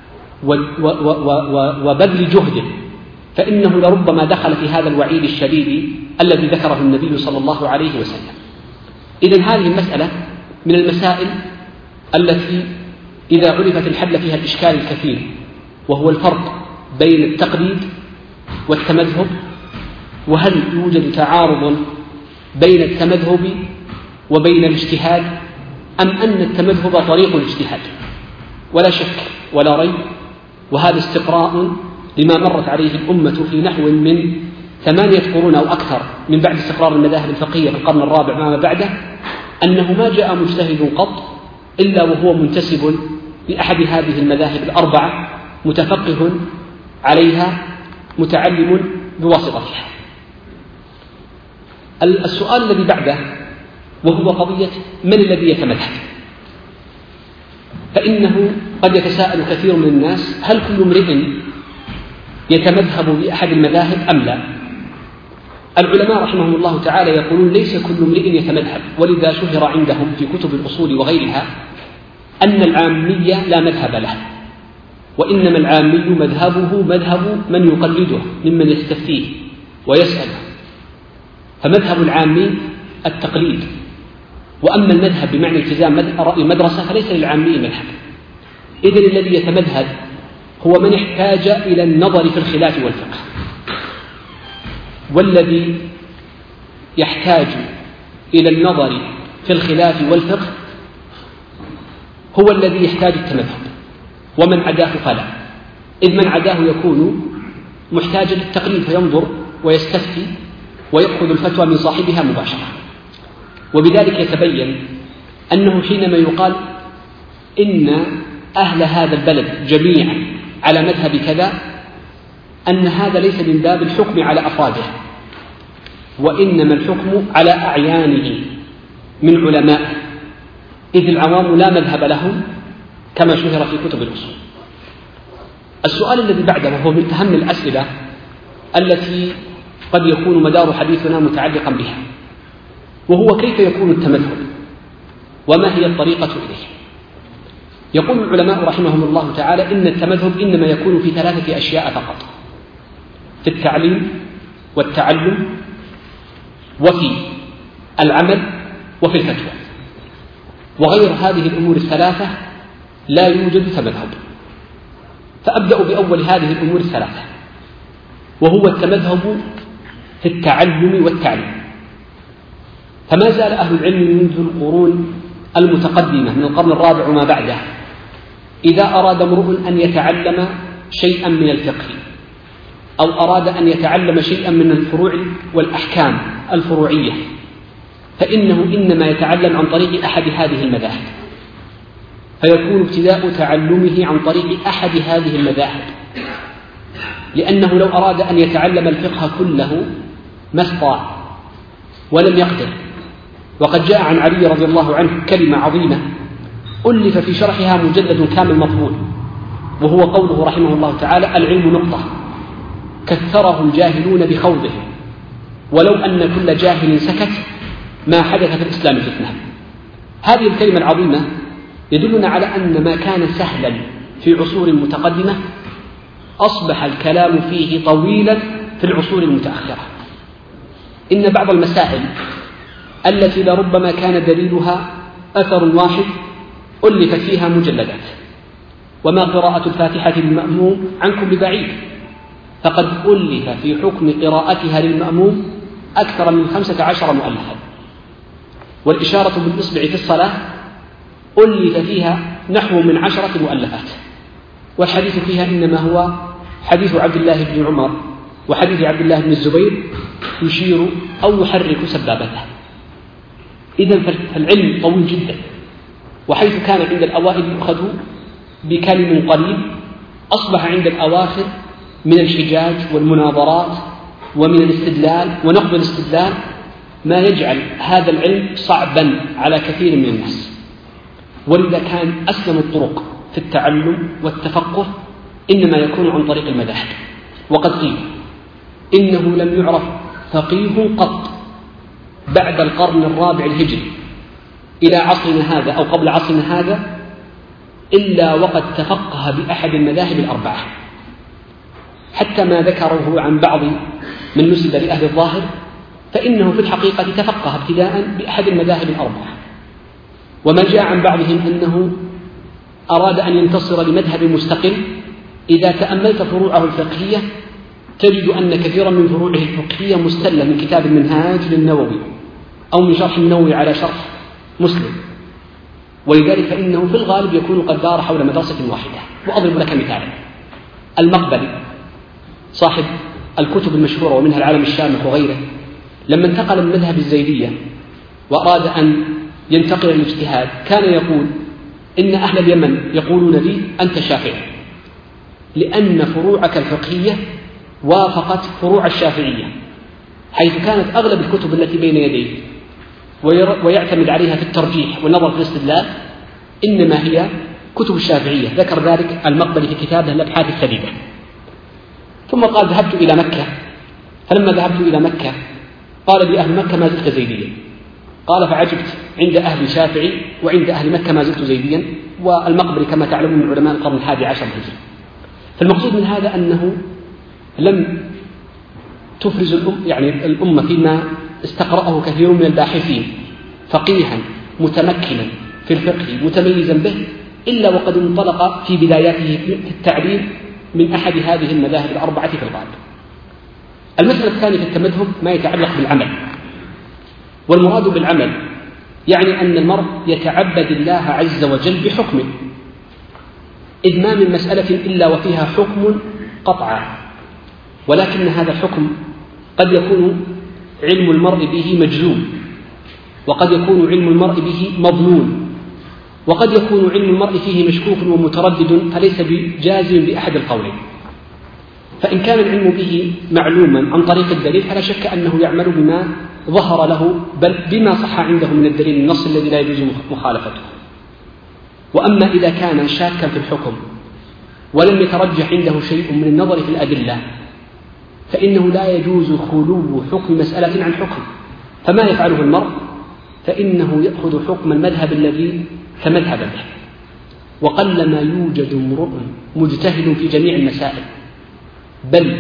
وبذل جهد فإنه لربما دخل في هذا الوعيد الشديد الذي ذكره النبي صلى الله عليه وسلم. إذن هذه المسألة من المسائل التي إذا عرفت الحل فيها الإشكال الكثير، وهو الفرق بين التقليد والتمذهب، وهل يوجد تعارض بين التمذهب وبين الاجتهاد أم أن التمذهب طريق الاجتهاد. ولا شك ولا ريب، وهذا استقراء لما مرت عليه الأمة في نحو من 8 قرون أو أكثر من بعد استقرار المذاهب الفقهية في القرن الرابع ما بعده، أنه ما جاء مجتهد قط إلا وهو منتسب لأحد هذه المذاهب الأربعة، متفقه عليها متعلم بواسطتها. السؤال الذي بعده وهو قضية من الذي يتمذهب. فإنه قد يتساءل كثير من الناس: هل كل امرئ يتمذهب بأحد المذاهب أم لا؟ العلماء رحمهم الله تعالى يقولون: ليس كل امرئ يتمذهب، ولذا شهر عندهم في كتب الأصول وغيرها أن العامي لا مذهب له، وإنما العامي مذهبه مذهب من يقلده ممن يستفتيه ويسأله، فمذهب العامي التقليد. وأما المذهب بمعنى التزام رأي مدرسة فليس للعامي مذهب. إذن الذي يتمذهب هو من احتاج إلى النظر في الخلاف والفقه، والذي يحتاج إلى النظر في الخلاف والفقه هو الذي يحتاج التمذهب، ومن عداه فلا، إذ من عداه يكون محتاجا للتقليد فينظر ويستفتي ويأخذ الفتوى من صاحبها مباشرة. وبذلك يتبين أنه حينما يقال إن أهل هذا البلد جميعا على مذهب كذا، أن هذا ليس من باب الحكم على أفراده، وإنما الحكم على أعيانه من علمائه، إذ العوام لا مذهب لهم كما شهر في كتب الأصول. السؤال الذي بعده وهو من أهم الأسئلة التي قد يكون مدار حديثنا متعلقا بها، وهو: كيف يكون التمذهب؟ وما هي الطريقة إليه؟ يقول العلماء رحمهم الله تعالى إن التمذهب إنما يكون في 3 أشياء فقط: في التعليم والتعلم وفي العمل وفي الفتوى، وغير هذه الأمور ال3 لا يوجد تمذهب. فأبدأ بأول هذه الأمور ال3، وهو التمذهب في التعلم والتعليم. فما زال أهل العلم منذ القرون المتقدمة من القرن الرابع وما بعده، إذا أراد امرؤ أن يتعلم شيئا من الفقه أو أراد أن يتعلم شيئا من الفروع والأحكام الفروعية، فإنه إنما يتعلم عن طريق أحد هذه المذاهب، فيكون ابتداء تعلمه عن طريق أحد هذه المذاهب، لأنه لو أراد أن يتعلم الفقه كله ما استطاع ولم يقدر. وقد جاء عن علي رضي الله عنه كلمة عظيمة ألف في شرحها مجلد كامل مطبوع، وهو قوله رحمه الله تعالى: العلم نقطة كثره الجاهلون بخوضه، ولو أن كل جاهل سكت ما حدث في الإسلام فتنة. هذه الكلمة العظيمة يدلنا على أن ما كان سهلا في عصور متقدمة أصبح الكلام فيه طويلا في العصور المتأخرة. إن بعض المسائل التي لربما كان دليلها أثر واحد ألفت فيها مجلدات، وما قراءة الفاتحة للمأموم عنكم ببعيد، فقد ألف في حكم قراءتها للمأموم أكثر من 15 مؤلفا. والإشارة بالإصبع في الصلاة ألف فيها نحو من 10 مؤلفات، والحديث فيها إنما هو حديث عبد الله بن عمر وحديث عبد الله بن الزبير يشير أو يحرك سبابته. إذن فالعلم طويل جدا، وحيث كان عند الأوائل يؤخذ بكلم قليل، أصبح عند الأواخر من الحجاج والمناظرات ومن الاستدلال ونقد الاستدلال ما يجعل هذا العلم صعبا على كثير من الناس. ولذا كان أسلم الطرق في التعلم والتفقه إنما يكون عن طريق المذاهب. وقد قيل إنه لم يعرف فقيه قط بعد القرن الرابع الهجري إلى عصرنا هذا أو قبل عصرنا هذا إلا وقد تفقه بأحد المذاهب الأربعة، حتى ما ذكره عن بعض من نسب لأهل الظاهر فإنه في الحقيقة تفقه ابتداء بأحد المذاهب الأربعة. وما جاء عن بعضهم أنه أراد أن ينتصر لمذهب مستقل، إذا تأملت فروعه الفقهية تجد أن كثيرا من فروعه الفقهية مستلة من كتاب المنهاج للنووي أو من شرح النووي على شرح مسلم، ولذلك فإنه في الغالب يكون قد دار حول مدرسة واحدة. وأضرب لك مثالا: المقبري صاحب الكتب المشهورة ومنها العالم الشامخ وغيره، لما انتقل من مذهب الزيدية وأراد أن ينتقل الاجتهاد كان يقول إن أهل اليمن يقولون لي أنت شافعي، لأن فروعك الفقهية وافقت فروع الشافعية، حيث كانت أغلب الكتب التي بين يديه ويعتمد عليها في الترجيح والنظر في الاستدلال إنما هي كتب الشافعية. ذكر ذلك المقبري في كتابه الأبحاث السديدة. ثم قال ذهبت إلى مكة، فلما ذهبت إلى مكة قال لي أهل مكة ما زلت زيديا. قال فعجبت عند أهل شافعي وعند أهل مكة ما زلت زيديا. والمقبري كما تعلمون من علماء القرن 11 الهجري. فالمقصود من هذا أنه لم تفرز الأمة فيما استقرأه كثير من الباحثين فقيها متمكنا في الفقه متميزا به إلا وقد انطلق في بداياته في التعليم من أحد هذه المذاهب الأربعة في الغالب. المسألة الثانية في التمذهب ما يتعلق بالعمل، والمراد بالعمل يعني أن المرء يتعبد الله عز وجل بحكمه، إذ ما من مسألة إلا وفيها حكم قطعا، ولكن هذا الحكم قد يكون علم المرء به مجزوم، وقد يكون علم المرء به مظنون، وقد يكون علم المرء فيه مشكوك ومتردد فليس بجازم بأحد القولين. فإن كان العلم به معلوما عن طريق الدليل فلا شك أنه يعمل بما ظهر له بل بما صح عنده من الدليل النص الذي لا يجوز مخالفته. وأما إذا كان شاكا في الحكم ولم يترجح عنده شيء من النظر في الأدلة فإنه لا يجوز خلو حكم مسألة عن حكم. فما يفعله المرء؟ فإنه يأخذ حكم المذهب الذي كمذهب به. وقلما يوجد امرؤ مجتهد في جميع المسائل، بل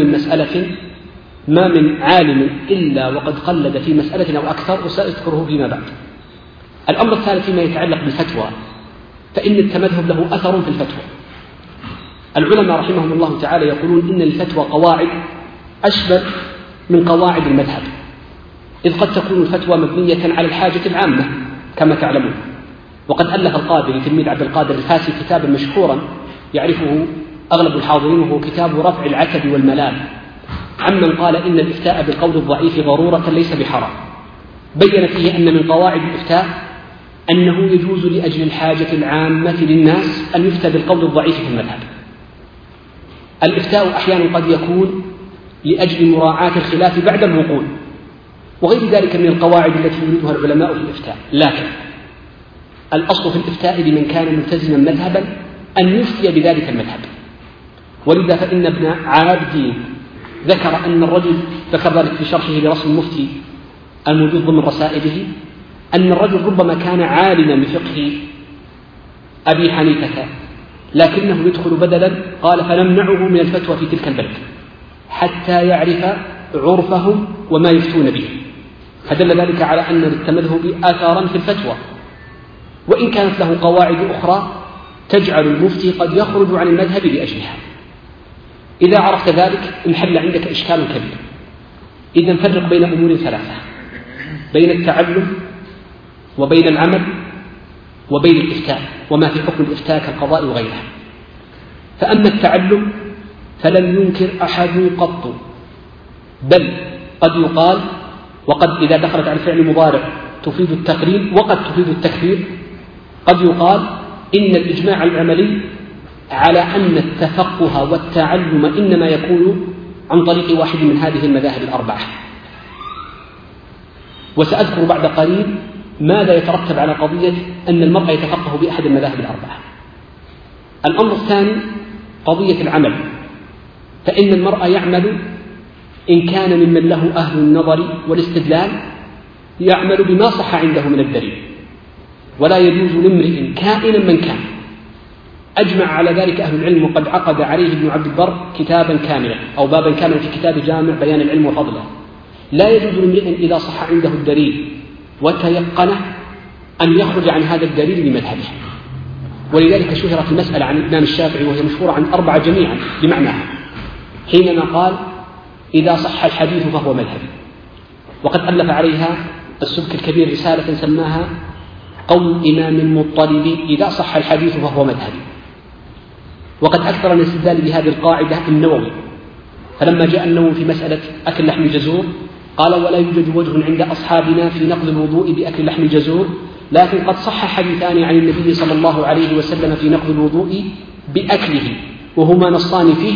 ما من عالم إلا وقد قلد في مسألة أو أكثر، وسأذكره فيما بعد. الأمر الثالث فيما يتعلق بالفتوى، فإن التمذهب له أثر في الفتوى. العلماء رحمهم الله تعالى يقولون إن الفتوى قواعد أشبه من قواعد المذهب، إذ قد تكون الفتوى مبنية على الحاجة العامة كما تعلمون. وقد ألف القادري تلميذ عبد القادر الفاسي كتابا مشهورا يعرفه أغلب الحاضرين، وهو كتاب رفع العتب والملام عمن قال إن الإفتاء بالقول الضعيف ضرورة ليس بحرام. بين فيه أن من قواعد الإفتاء أنه يجوز لأجل الحاجة العامة للناس أن يفتى بالقول الضعيف في المذهب. الإفتاء أحيانا قد يكون لأجل مراعاة الخلاف بعد الوقوع وغير ذلك من القواعد التي يريدها العلماء في الإفتاء، لكن الأصل في الإفتاء لمن كان ملتزما مذهبا أن يفتي بذلك المذهب. ولذا فإن ابن عابدين ذكر أن الرجل، ذكر ذلك في شرحه لرسم المفتي الموجود ضمن رسائله، أن الرجل ربما كان عالما بفقه أبي حنيفة لكنه يدخل بدلا، قال فنمنعه من الفتوى في تلك البلد حتى يعرف عرفهم وما يفتون به. فدل ذلك على أن للتمذهب آثارا في الفتوى، وإن كانت له قواعد أخرى تجعل المفتي قد يخرج عن المذهب لأجلها. إذا عرفت ذلك انحل عندك إشكال كبير. إذا نفرق بين أمور ثلاثة: بين التعلم وبين العمل وبين الإفتاء وما في حكم الإفتاء كالقضاء وغيره. فأما التعلم فلم ينكر أحد قط، بل قد يقال، وقد إذا دخلت على الفعل المضارع تفيد التقريب وقد تفيد التكثير، قد يقال إن الإجماع العملي على أن التفقه والتعلم إنما يكون عن طريق واحد من هذه المذاهب الأربعة. وسأذكر بعد قليل ماذا يترتب على قضية أن المرء يتفقه بأحد المذاهب الأربعة. الأمر الثاني قضية العمل، فإن المرء يعمل إن كان ممن له أهل النظر والاستدلال يعمل بما صح عنده من الدليل، ولا يجوز لامرئ كائنا من كان. أجمع على ذلك أهل العلم، وقد عقد عليه ابن عبد البر كتابا كاملا أو بابا كاملا في كتاب جامع بيان العلم وفضله. لا يجوز لامرئ إذا صح عنده الدليل وتيقنه أن يخرج عن هذا الدليل لمذهبه. ولذلك شهرت المسألة عن الإمام الشافعي وهي مشهورة عن أربعة جميعا بمعناها، حينما قال إذا صح الحديث فهو مذهبي. وقد ألف عليها السبك الكبير رسالة سماها قول الإمام المطلب إذا صح الحديث فهو مذهبي. وقد أكثر من الاستدلال بهذه القاعدة النووي، فلما جاء النووي في مسألة أكل لحم الجزور قال ولا يوجد وجه عند أصحابنا في نقض الوضوء بأكل لحم الجزور، لكن قد صح حديثان عن النبي صلى الله عليه وسلم في نقض الوضوء بأكله، وهما نصان فيه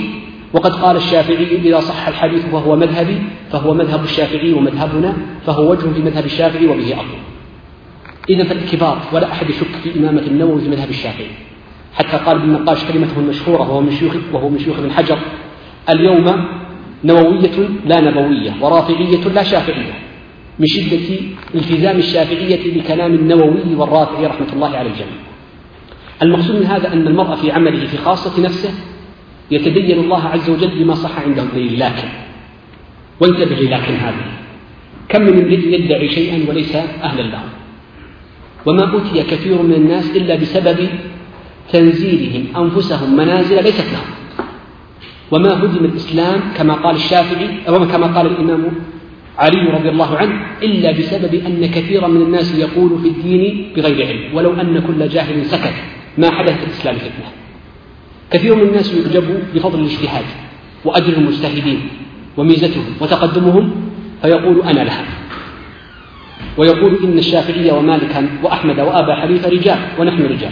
وقد قال الشافعي إذا صح الحديث وهو مذهبي فهو مذهب الشافعي ومذهبنا، فهو وجه في مذهب الشافعي وبه أقول. إذا فالكبار ولا أحد يشك في إمامة النووي في مذهب الشافعي، حتى قال ابن النقاش كلمته المشهورة وهو من شيوخ ابن حجر: اليوم نووية لا نبوية ورافعية لا شافعية، من شدة التزام الشافعية بكلام النووي والرافعي رحمة الله على الجميع. المقصود من هذا أن المرء في عمله في خاصة نفسه يتدين الله عز وجل بما صح عنده دليل. لكن وانتبه لكن هذه، كم من امرئ يدعي شيئا وليس أهلا له، وما أوتي كثير من الناس إلا بسبب تنزيلهم أنفسهم منازل ليست لهم، وما هدم الإسلام كما قال الشافعي أو كما قال الإمام علي رضي الله عنه إلا بسبب أن كثيرا من الناس يقول في الدين بغير علم، ولو أن كل جاهل سكت ما حدث في الإسلام فتنة. كثير من الناس يعجب بفضل الاجتهاد وأجر المجتهدين وميزتهم وتقدمهم فيقول أنا لها، ويقول إن الشافعية ومالكا وأحمد وأبا حنيفة رجال ونحن رجال،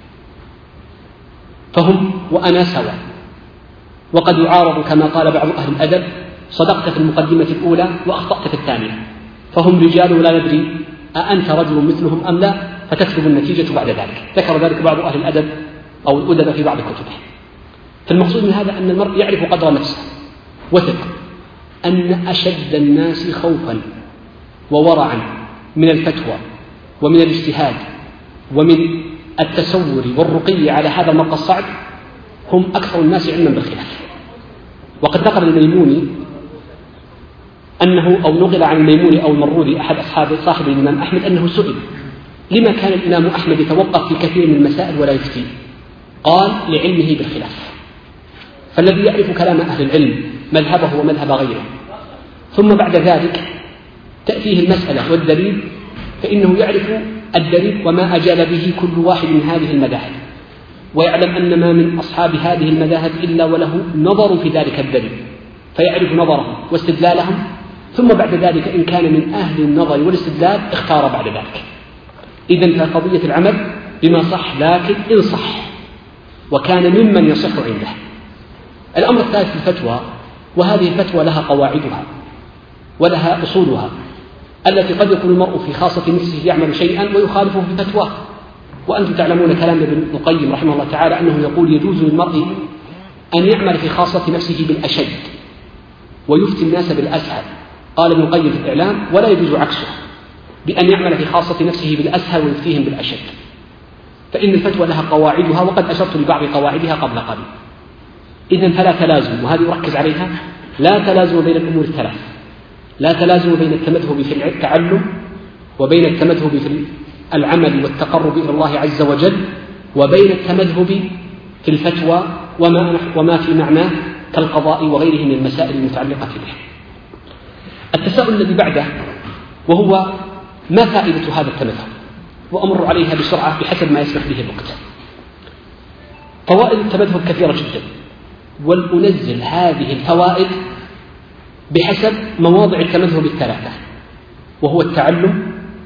فهم وأنا سوا. وقد يعارض كما قال بعض أهل الأدب: صدقت في المقدمة الأولى وأخطأت في الثانية، فهم رجال ولا ندري أأنت رجل مثلهم أم لا، فتكتب النتيجة بعد ذلك. ذكر ذلك بعض أهل الأدب أو الأدب في بعض كتبه. فالمقصود من هذا أن المرء يعرف قدر نفسه، وثق أن أشد الناس خوفا وورعا من الفتوى ومن الاجتهاد ومن التسور والرقي على هذا المرقى الصعب هم أكثر الناس علما بالخلاف. وقد نقل الميموني أنه أو نقل عن الميموني أو المرودي أحد صاحب الإمام أحمد أنه سئل: لما كان الإمام أحمد يتوقف في كثير من المسائل ولا يفتي؟ قال: لعلمه بالخلاف. فالذي يعرف كلام أهل العلم مذهبه ومذهب غيره ثم بعد ذلك تأتيه المسألة والدليل، فإنه يعرف الدليل وما أجال به كل واحد من هذه المذاهب، ويعلم أن ما من أصحاب هذه المذاهب إلا وله نظر في ذلك الدليل، فيعرف نظرهم واستدلالهم، ثم بعد ذلك إن كان من أهل النظر والاستدلال اختار بعد ذلك. إذن فقضية العمل بما صح، لكن إن صح وكان ممن يصح عنده. الأمر الثالث في الفتوى، وهذه الفتوى لها قواعدها ولها أصولها، التي قد يكون المرء في خاصة نفسه يعمل شيئا ويخالفه في فتواه. وأنتم تعلمون كلام ابن القيم رحمه الله تعالى أنه يقول: يجوز للمرء أن يعمل في خاصة نفسه بالأشد ويفتي الناس بالأسهل. قال ابن القيم في الإعلام: ولا يجوز عكسه، بأن يعمل في خاصة نفسه بالأسهل ويفتيهم بالأشد. فإن الفتوى لها قواعدها، وقد أشرت لبعض قواعدها قبل قليل. إذن فلا تلازم، وهذه أركز عليها، لا تلازم بين الأمور الثلاث. لا تلازم بين التمذهب في التعلم وبين التمذهب في العمل والتقرب إلى الله عز وجل، وبين التمذهب في الفتوى وما في معناه كالقضاء وغيره من المسائل المتعلقة به. التساؤل الذي بعده وهو: ما فائدة هذا التمذهب؟ وأمر عليها بسرعة بحسب ما يسمح به الوقت. فوائد التمذهب كثيرة جدا، ولأنزل هذه الفوائد بحسب مواضع التمذهب الثلاثة، وهو التعلم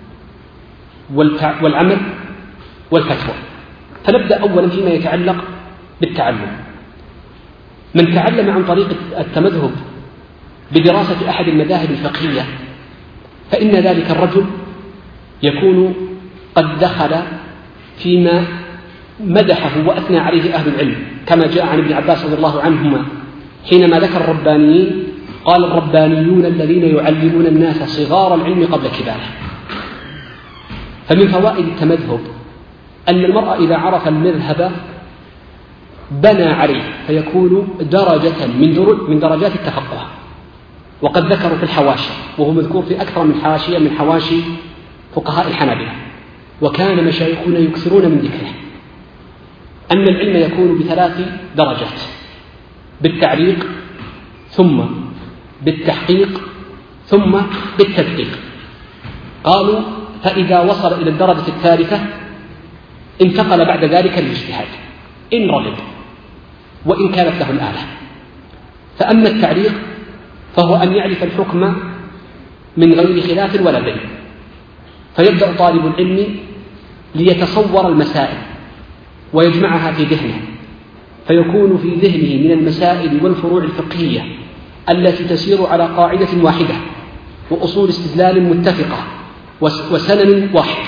والعمل والفتوى. فنبدأ أولا فيما يتعلق بالتعلم. من تعلم عن طريق التمذهب بدراسة أحد المذاهب الفقهية فإن ذلك الرجل يكون قد دخل فيما مدحه وأثنى عليه أهل العلم، كما جاء عن ابن عباس رضي الله عنهما حينما ذكر الربانيين قال: الربانيون الذين يعلمون الناس صغار العلم قبل كباره. فمن فوائد التمذهب أن المرء إذا عرف المذهب بنى عليه، فيكون درجة من درجات التفقه. وقد ذكروا في الحواشي، وهو مذكور في أكثر من حاشية من حواشي فقهاء الحنابلة، وكان مشايخنا يكثرون من ذكره، أن العلم يكون بثلاث درجات: بالتعليق، ثم بالتحقيق، ثم بالتدقيق. قالوا: فإذا وصل إلى الدرجة الثالثة انتقل بعد ذلك للاجتهاد إن رغب وإن كانت له الآلة. فأما التعليق فهو أن يعرف الحكم من غير خلاف ولا دليل، فيبدأ طالب العلم ليتصور المسائل ويجمعها في ذهنه، فيكون في ذهنه من المسائل والفروع الفقهية التي تسير على قاعدة واحدة وأصول استدلال متفقة وسنن واحد،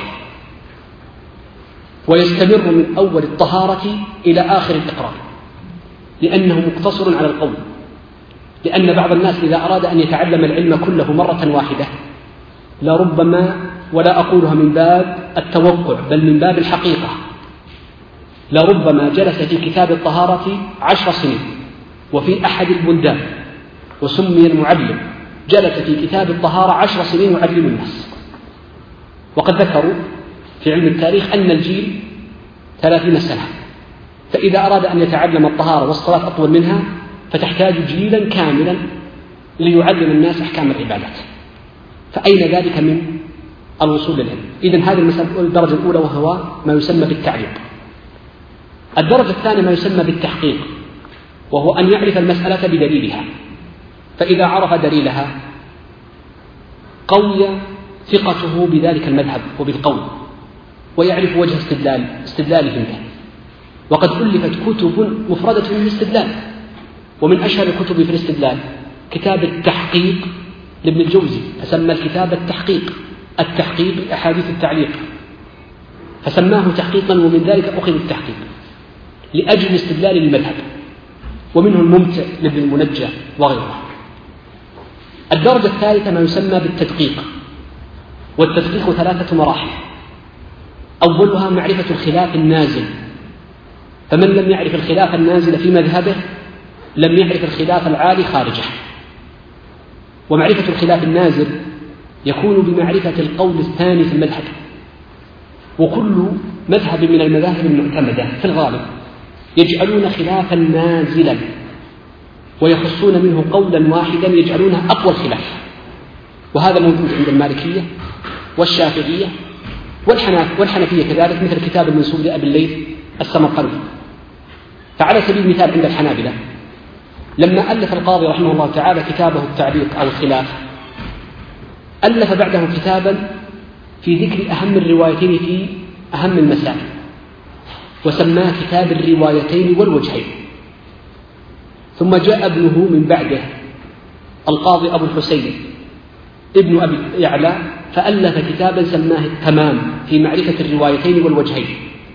ويستمر من أول الطهارة إلى آخر الإقرار، لأنه مقتصر على القول. لأن بعض الناس إذا أراد أن يتعلم العلم كله مرة واحدة لربما، ولا أقولها من باب التوقع بل من باب الحقيقة، لربما جلس في كتاب الطهارة 10 سنين وفي أحد البلدان وسمي المعلم، جلس في كتاب الطهارة 10 سنين يعلم الناس. وقد ذكروا في علم التاريخ أن الجيل 30 سنة، فإذا أراد أن يتعلم الطهارة والصلاة أطول منها فتحتاج جيلا كاملا ليعلم الناس أحكام العبادات. فأين ذلك من الوصول للعلم؟ إذن هذه المسألة الدرجة الأولى، وهو ما يسمى بالتعليق. الدرجة الثانية ما يسمى بالتحقيق، وهو أن يعرف المسألة بدليلها، فإذا عرف دليلها قوي ثقته بذلك المذهب وبالقول، ويعرف وجه استدلالهم به. وقد ألفت كتب مفردة للاستدلال، ومن أشهر الكتب في الاستدلال كتاب التحقيق لابن الجوزي، فسمى الكتاب التحقيق لأحاديث التعليق، فسماه تحقيقا، ومن ذلك أخذ التحقيق لأجل الاستدلال للمذهب، ومنه الممتع لابن المنجى وغيره. الدرجة الثالثة ما يسمى بالتدقيق، والتدقيق 3 مراحل. أولها معرفة الخلاف النازل، فمن لم يعرف الخلاف النازل في مذهبه لم يعرف الخلاف العالي خارجه. ومعرفة الخلاف النازل يكون بمعرفة القول الثاني في المذهب، وكل مذهب من المذاهب المعتمدة في الغالب يجعلون خلافا نازلا ويخصون منه قولا واحدا يجعلونه أقوى الخلاف، وهذا موجود عند المالكية والشافعية والحنفية كذلك، مثل كتاب المنسوب لأبي الليث السمرقندي. فعلى سبيل المثال عند الحنابلة لما ألف القاضي رحمه الله تعالى كتابه التعليق أو الخلاف، ألف بعده كتابا في ذكر أهم الروايتين في أهم المسائل، وسماه كتاب الروايتين والوجهين. ثم جاء ابنه من بعده القاضي أبو الحسين ابن أبي يعلى، فألف كتابا سماه التمام في معرفة الروايتين والوجهين.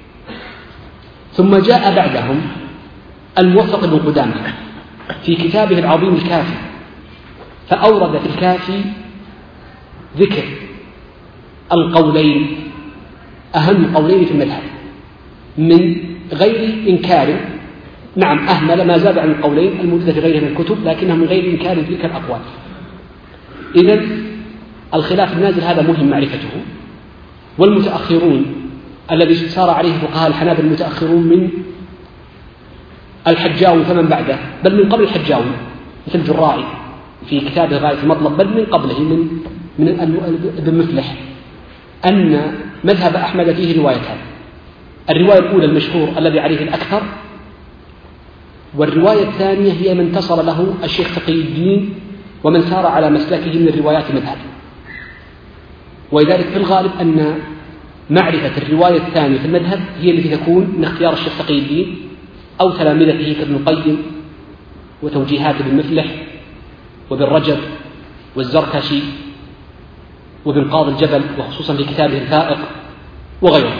ثم جاء بعدهم الموفق بن قدامة في كتابه العظيم الكافي، فأورد في الكافي ذكر القولين، أهم قولين في المذهب، من غير إنكار، نعم أهمل ما زاد عن القولين الموجودة في غيرها من الكتب، لكنها من غير إنكار تلك الأقوال. إذن الخلاف النازل هذا مهم معرفته. والمتأخرون الذي سار عليه فقهاء الحنابلة المتأخرون من الحجاوي فمن بعده، بل من قبل الحجاوي مثل الجرائي في كتابه غاية المطلب، بل من قبله من ابن مفلح، أن مذهب أحمد فيه روايتان: الرواية الأولى المشهور الذي عليه الأكثر، والرواية الثانية هي من انتصر له الشيخ تقي الدين ومن سار على مسلكه من الروايات مذهب. ولذلك في الغالب أن معرفة الرواية الثانية في المذهب هي التي تكون من اختيار الشيخ تقي الدين أو تلامذته كابن القيم وتوجيهات ابن مفلح وابن رجب والزركشي وابن قاضي الجبل، وخصوصا في كتابه الفائق وغيره.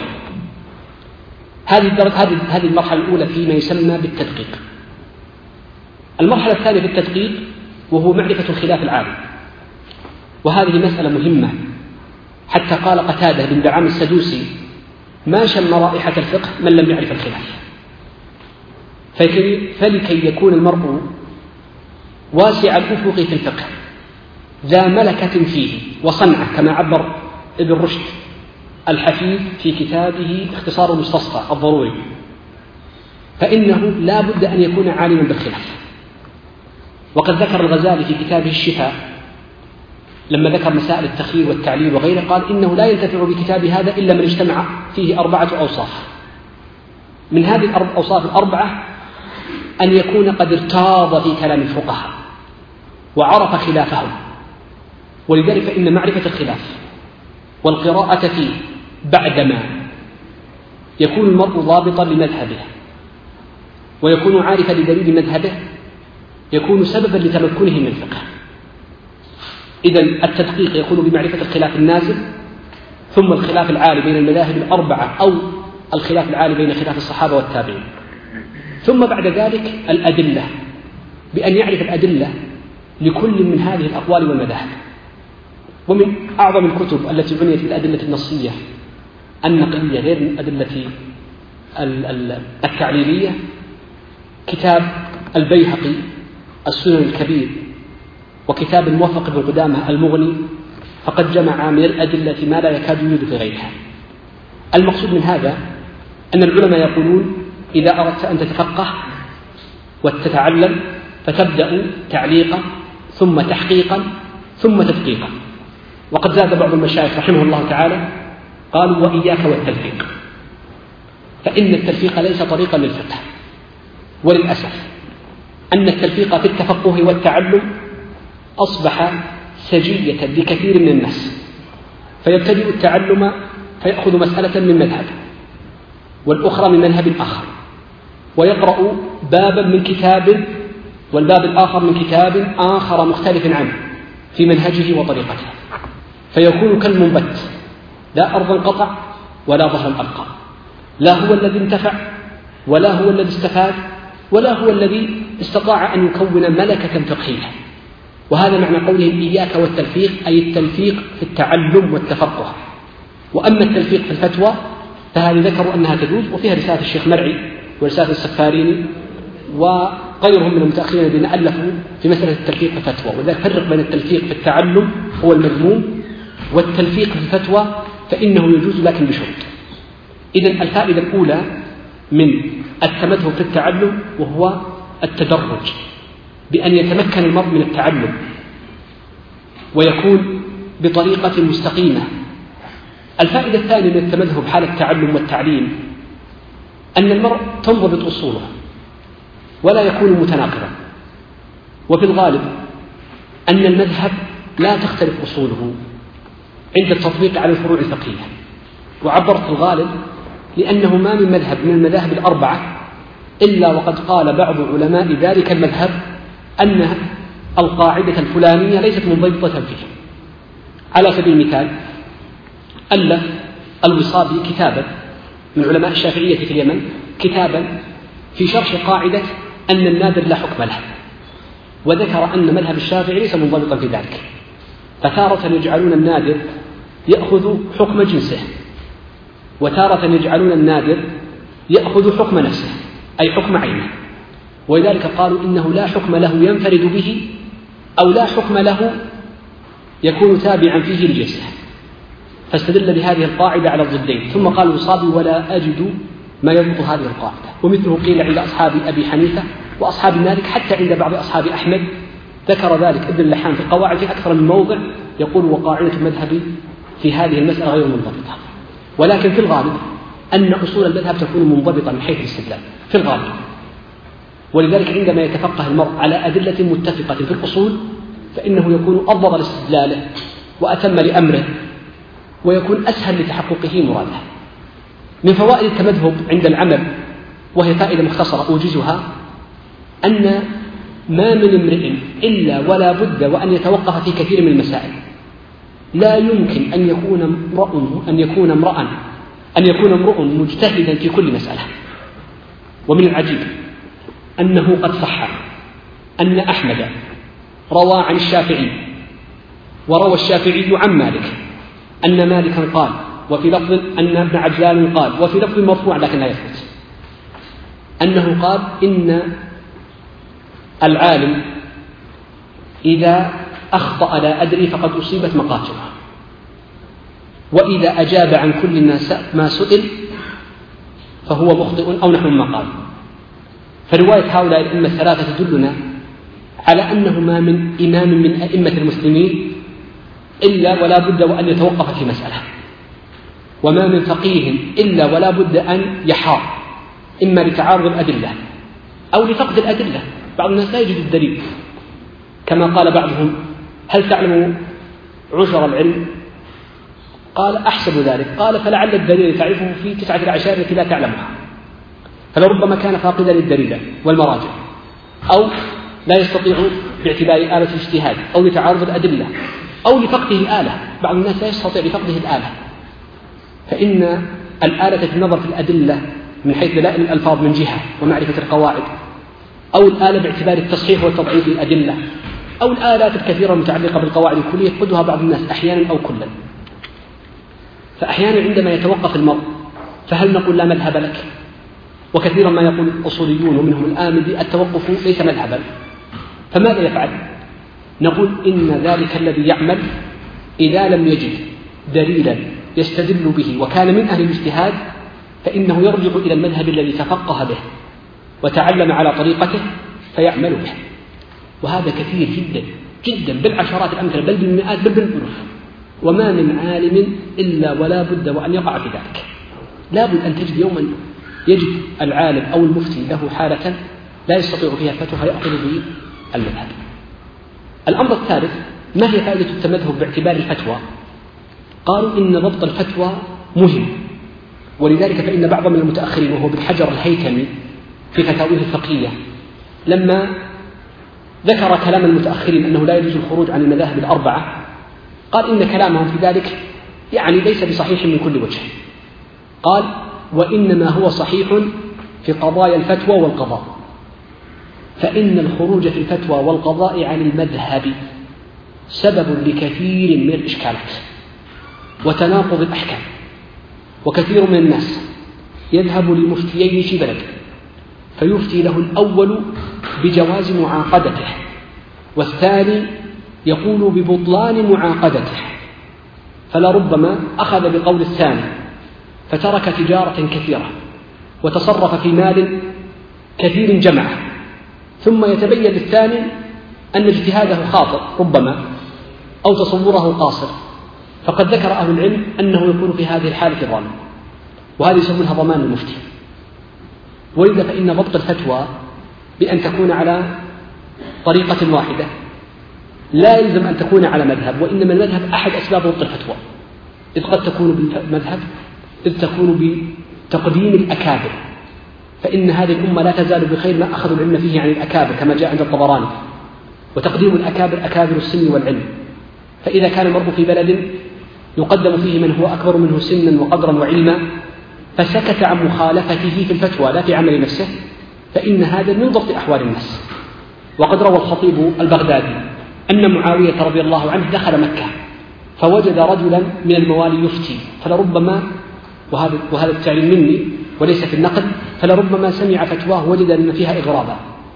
هذه المرحلة الأولى فيما يسمى بالتدقيق. المرحلة الثانية في التدقيق وهو معرفة الخلاف العام، وهذه مسألة مهمة، حتى قال قتادة بن دعام السدوسي: ما شم رائحة الفقه من لم يعرف الخلاف. فلكي يكون المرء واسع الأفق في الفقه ذا ملكة فيه وصنعة، كما عبر ابن رشد الحفيد في كتابه اختصار المستصفى الضروري، فإنه لا بد أن يكون عالما بالخلاف. وقد ذكر الغزالي في كتابه الشفاء لما ذكر مسائل التخيير والتعليل وغيره، قال: إنه لا ينتفع بكتاب هذا إلا من اجتمع فيه 4 أوصاف. من هذه الأوصاف الأربعة أن يكون قد ارتاض في كلام الفقهاء وعرف خلافهم. ولذلك فإن معرفة الخلاف والقراءة فيه بعدما يكون المرء ضابطا لمذهبه ويكون عارفا لدليل مذهبه يكون سببا لتمكنه من الفقه. إذن التدقيق يكون بمعرفة الخلاف النازل، ثم الخلاف العالي بين المذاهب الأربعة أو الخلاف العالي بين خلاف الصحابة والتابعين، ثم بعد ذلك الأدلة، بأن يعرف الأدلة لكل من هذه الأقوال والمذاهب. ومن أعظم الكتب التي عنيت بالأدلة النصية النقلية غير الأدلة التعليلية كتاب البيهقي السنن الكبير، وكتاب الموفق بن قدامة المغني، فقد جمع من الأدلة ما لا يكاد يوجد في غيرها. المقصود من هذا أن العلماء يقولون إذا أردت أن تتفقه وتتعلم فتبدأ تعليقا ثم تحقيقا ثم تدقيقا. وقد زاد بعض المشايخ رحمه الله تعالى قالوا وإياك والتلفيق، فإن التلفيق ليس طريقا للفقه. وللأسف أن التلفيق في التفقه والتعلم أصبح سجية لكثير من الناس، فيبتدئ التعلم فيأخذ مسألة من مذهب والأخرى من مذهب آخر، ويقرأ بابا من كتاب والباب الآخر من كتاب آخر مختلف عنه في منهجه وطريقته، فيكون كالمنبت لا أرضا قطع ولا ظهرا أبقى، لا هو الذي انتفع ولا هو الذي استفاد ولا هو الذي استطاع أن يكون ملكة فقهية. وهذا معنى قولهم إياك والتلفيق، أي التلفيق في التعلم والتفقه. وأما التلفيق في الفتوى فهذه ذكروا أنها تجوز، وفيها رسالة الشيخ مرعي ورسالة السفاريني وغيرهم من المتأخرين الذين ألفوا في مسألة التلفيق في الفتوى. ولذلك فرق بين التلفيق في التعلم هو المذموم، والتلفيق في الفتوى فإنه يجوز لكن بشروط. إذن الفائدة الأولى من التمذهب في التعلم وهو التدرج، بأن يتمكن المرء من التعلم ويكون بطريقة مستقيمة. الفائدة الثانية من التمذهب حال التعلم والتعليم أن المرء تنضبط أصوله ولا يكون متناقضا. وفي الغالب أن المذهب لا تختلف أصوله عند التطبيق على الفروع الفقهية، وعبرت الغالب لأنه ما من مذهب من المذاهب الأربعة إلا وقد قال بعض علماء ذلك المذهب أن القاعدة الفلانية ليست منضبطة فيه. على سبيل المثال ألف الوصابي كتابا من علماء الشافعية في اليمن، كتابا في شرح قاعدة أن النادر لا حكم له، وذكر أن مذهب الشافعي ليس منضبطا في ذلك، فتارة يجعلون النادر يأخذ حكم جنسه، وتارة يجعلون النادر يأخذ حكم نفسه أي حكم عينه، ولذلك قالوا إنه لا حكم له ينفرد به أو لا حكم له يكون تابعا فيه لجنسه، فاستدل بهذه القاعدة على الضدين. ثم قال الوصابي ولا أجد ما يضبط هذه القاعدة. ومثله قيل عند أصحاب أبي حنيفة وأصحاب مالك، حتى عند بعض أصحاب أحمد ذكر ذلك ابن اللحام في القواعد في أكثر من موضع يقول وقاعدة المذهب في هذه المسألة غير منضبطة. ولكن في الغالب أن أصول المذهب تكون منضبطة من حيث الاستدلال في الغالب، ولذلك عندما يتفقه المرء على أدلة متفقة في الأصول فإنه يكون أضبط لاستدلاله وأتم لأمره ويكون أسهل لتحققه مراده. من فوائد التمذهب عند العمل، وهي فائدة مختصرة أوجزها، أن ما من امرئ إلا ولا بد وأن يتوقف في كثير من المسائل. لا يمكن أن يكون امرؤ مجتهدا في كل مسألة. ومن العجيب أنه قد صح أن أحمد روى عن الشافعي وروى الشافعي عن مالك أن مالكا قال، وفي لفظ أن ابن عجلان قال، وفي لفظ مرفوع لكن لا يثبت، أنه قال إن العالم إذا أخطأ لا أدري فقد أصيبت مقاتله، وإذا أجاب عن كل ما سئل فهو مخطئ أو نحو ما قال. فرواية هؤلاء الأئمة الثلاثة تدلنا على أنه ما من إمام من أئمة المسلمين إلا ولا بد وأن يتوقف في مسألة، وما من فقيه إلا ولا بد أن يحار، إما لتعارض الأدلة أو لفقد الأدلة. بعض الناس لا يجد الدليل، كما قال بعضهم هل تعلم عشر العلم؟ قال أحسب ذلك، قال فلعل الدليل تعرفه في 19 التي لا تعلمها. فلربما كان فاقدا للدليل والمراجع، أو لا يستطيع باعتبار آلة الاجتهاد، أو لتعارض الأدلة، أو لفقده الآلة. بعض الناس لا يستطيع لفقده الآلة، فإن الآلة في النظر في الأدلة من حيث دلائل الألفاظ من جهة ومعرفة القواعد، أو الآلة باعتبار التصحيح والتضعيف للأدلة، أو الآلات الكثيرة المتعلقة بالقواعد الكلية يفقدها بعض الناس أحيانا أو كلا. فأحيانا عندما يتوقف المرء فهل نقول لا مذهب لك؟ وكثيرا ما يقول الأصوليون ومنهم الآمدي التوقف ليس مذهبا، فماذا يفعل؟ نقول إن ذلك الذي يعمل إذا لم يجد دليلا يستدل به وكان من أهل الاجتهاد فإنه يرجع إلى المذهب الذي تفقه به وتعلم على طريقته فيعمل به. وهذا كثير جدا جدا، بالعشرات الأمثلة، بل بالمئات، بل بالألوف. وما من عالم إلا ولا بد وأن يقع في ذلك. لا بد أن تجد يوما يجد العالم أو المفتي له حالة لا يستطيع فيها فتوى فيأخذ به المذهب. الأمر الثالث: ما هي فائدة التمذهب باعتبار الفتوى؟ قالوا إن ضبط الفتوى مهم، ولذلك فإن بعض من المتأخرين وهو ابن حجر الهيثمي في فتاويه الفقهية لما ذكر كلام المتأخرين أنه لا يجوز الخروج عن المذاهب الأربعة قال إن كلامهم في ذلك يعني ليس بصحيح من كل وجه. قال: وإنما هو صحيح في قضايا الفتوى والقضاء، فإن الخروج في الفتوى والقضاء عن المذهب سبب لكثير من الإشكالات وتناقض الأحكام. وكثير من الناس يذهب لمفتيين في بلد فيفتي له الأول بجواز معاقدته، والثاني يقول ببطلان معاقدته، فلربما أخذ بقول الثاني فترك تجارة كثيرة وتصرف في مال كثير جمعه، ثم يتبين للثاني أن اجتهاده خاطئ ربما أو تصوره قاصر، فقد ذكر أهل العلم أنه يكون في هذه الحالة ظالم، وهذه يسمونها ضمان المفتي. ولذا فإن ضبط الفتوى بأن تكون على طريقة واحدة لا يلزم أن تكون على مذهب، وإنما المذهب أحد أسباب ضبط الفتوى، إذ قد تكون بالمذهب إذ تكون بتقديم الأكابر، فإن هذه الأمة لا تزال بخير ما أخذوا العلم فيه عن الأكابر كما جاء عند الطبراني، وتقديم الأكابر أكابر السن والعلم. فإذا كان المرء في بلد يقدم فيه من هو أكبر منه سنا وقدرا وعلما فسكت عن مخالفته في الفتوى لا في عمل نفسه، فإن هذا من ضبط أحوال الناس. وقد روى الخطيب البغدادي أن معاوية رضي الله عنه دخل مكة فوجد رجلا من الموالي يفتي، فلربما، وهذا التعليم مني وليس في النقد، فلربما سمع فتواه وجد أن فيها إغرابا